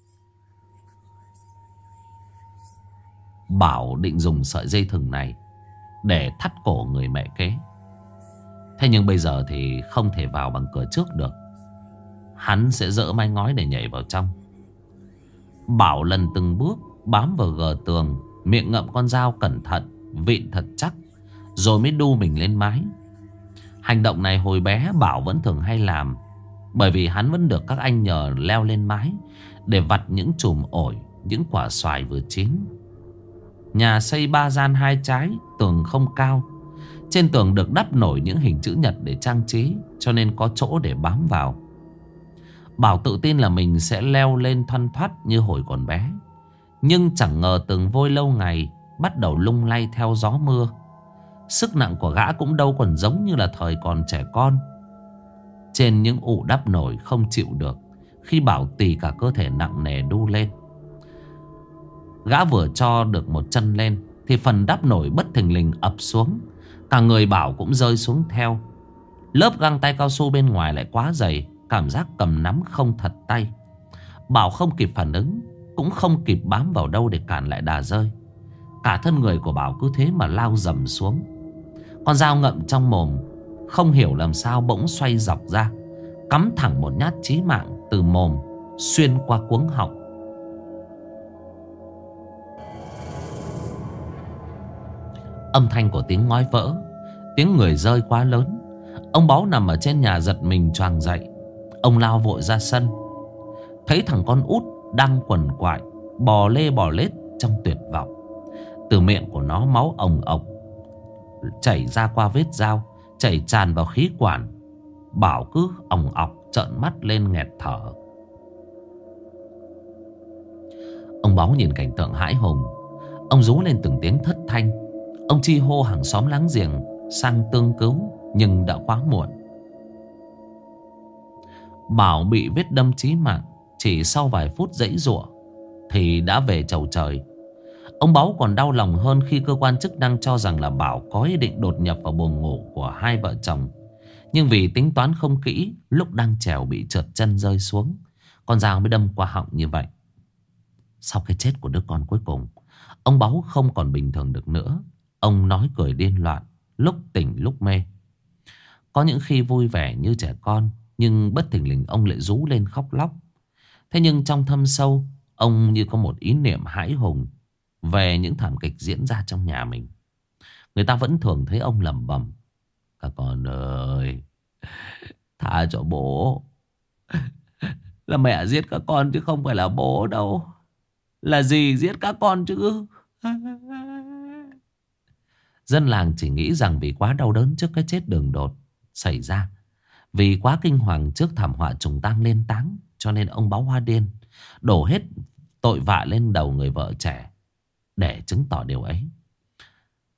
Bảo định dùng sợi dây thừng này để thắt cổ người mẹ kế. Thế nhưng bây giờ thì không thể vào bằng cửa trước được. Hắn sẽ dỡ mái ngói để nhảy vào trong. Bảo lần từng bước bám vào gờ tường, miệng ngậm con dao cẩn thận, vịn thật chắc, rồi mới đu mình lên mái. Hành động này hồi bé Bảo vẫn thường hay làm, bởi vì hắn vẫn được các anh nhờ leo lên mái để vặt những chùm ổi, những quả xoài vừa chín. Nhà xây 3 gian 2 trái, tường không cao. Trên tường được đắp nổi những hình chữ nhật để trang trí, cho nên có chỗ để bám vào. Bảo tự tin là mình sẽ leo lên thoăn thoắt như hồi còn bé. Nhưng chẳng ngờ tường vôi lâu ngày bắt đầu lung lay theo gió mưa. Sức nặng của gã cũng đâu còn giống như là thời còn trẻ con. Trên những ụ đắp nổi không chịu được, khi Bảo tì cả cơ thể nặng nề đu lên. Gã vừa cho được một chân lên thì phần đắp nổi bất thình lình ập xuống. Cả người Bảo cũng rơi xuống theo. Lớp găng tay cao su bên ngoài lại quá dày, cảm giác cầm nắm không thật tay. Bảo không kịp phản ứng, cũng không kịp bám vào đâu để cản lại đà rơi. Cả thân người của Bảo cứ thế mà lao dầm xuống. Con dao ngậm trong mồm không hiểu làm sao bỗng xoay dọc ra, cắm thẳng một nhát chí mạng từ mồm xuyên qua cuống họng. Âm thanh của tiếng ngói vỡ, tiếng người rơi quá lớn. Ông Báu nằm ở trên nhà giật mình choàng dậy. Ông lao vội ra sân, thấy thằng con út đang quằn quại bò lê bò lết trong tuyệt vọng. Từ miệng của nó máu ồng ộc chảy ra qua vết dao, chảy tràn vào khí quản. Bảo cứ ồng ọc trợn mắt lên nghẹt thở. Ông Báu nhìn cảnh tượng hãi hùng. Ông rú lên từng tiếng thất thanh. Ông chi hô hàng xóm láng giềng sang tương cứu, nhưng đã quá muộn. Bảo bị vết đâm chí mạng, chỉ sau vài phút giãy giụa thì đã về chầu trời. Ông Báu còn đau lòng hơn khi cơ quan chức năng cho rằng là Bảo có ý định đột nhập vào buồng ngủ của hai vợ chồng. Nhưng vì tính toán không kỹ, lúc đang trèo bị trượt chân rơi xuống, con dao mới đâm qua họng như vậy. Sau cái chết của đứa con cuối cùng, ông Báu không còn bình thường được nữa. Ông nói cười điên loạn, lúc tỉnh lúc mê. Có những khi vui vẻ như trẻ con, nhưng bất thình lình ông lại rú lên khóc lóc. Thế nhưng trong thâm sâu, ông như có một ý niệm hãi hùng về những thảm kịch diễn ra trong nhà mình. Người ta vẫn thường thấy ông lẩm bẩm: "Các con ơi, tha cho bố. Là mẹ giết các con chứ không phải là bố đâu. Là dì giết các con chứ." Dân làng chỉ nghĩ rằng vì quá đau đớn trước cái chết đường đột xảy ra, vì quá kinh hoàng trước thảm họa trùng tang lên táng, cho nên ông Báu hoa điên, đổ hết tội vạ lên đầu người vợ trẻ. Để chứng tỏ điều ấy,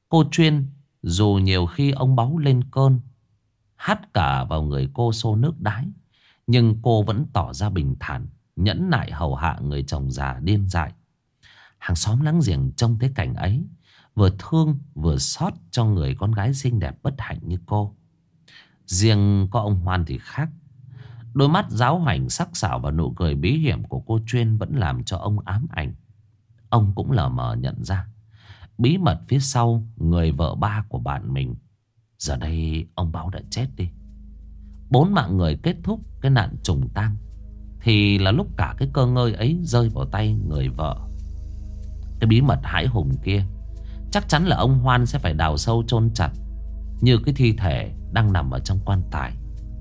Cô Chuyên dù nhiều khi ông báu lên cơn, hắt cả vào người cô xô nước đái, nhưng cô vẫn tỏ ra bình thản, nhẫn nại hầu hạ người chồng già điên dại. Hàng xóm láng giềng trông thấy cảnh ấy, vừa thương vừa xót cho người con gái xinh đẹp bất hạnh như cô. Riêng có ông Hoan thì khác. Đôi mắt giáo hoành sắc sảo và nụ cười bí hiểm của cô Chuyên vẫn làm cho ông ám ảnh. Ông cũng lờ mờ nhận ra bí mật phía sau người vợ ba của bạn mình. Giờ đây ông Báo đã chết đi. 4 mạng người kết thúc cái nạn trùng tang, thì là lúc cả cái cơ ngơi ấy rơi vào tay người vợ. Cái bí mật hãi hùng kia chắc chắn là ông Hoan sẽ phải đào sâu chôn chặt, như cái thi thể đang nằm ở trong quan tài.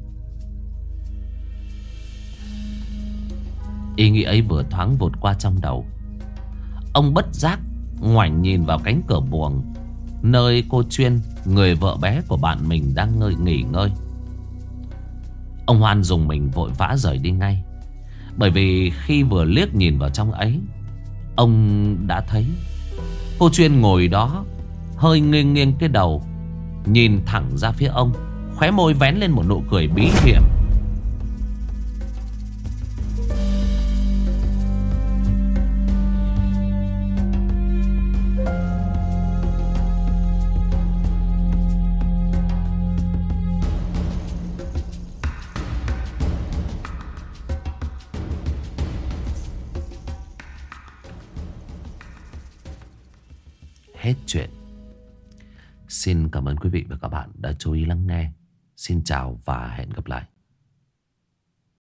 Ý nghĩ ấy vừa thoáng vụt qua trong đầu. Ông bất giác ngoảnh nhìn vào cánh cửa buồng, nơi cô Chuyên, người vợ bé của bạn mình, đang nghỉ ngơi. Ông Hoan dùng mình vội vã rời đi ngay. Bởi vì khi vừa liếc nhìn vào trong ấy, ông đã thấy cô Chuyên ngồi đó, hơi nghiêng nghiêng cái đầu, nhìn thẳng ra phía ông, khóe môi vén lên một nụ cười bí hiểm. Hết chuyện. Xin cảm ơn quý vị và các bạn đã chú ý lắng nghe. Xin chào và hẹn gặp lại.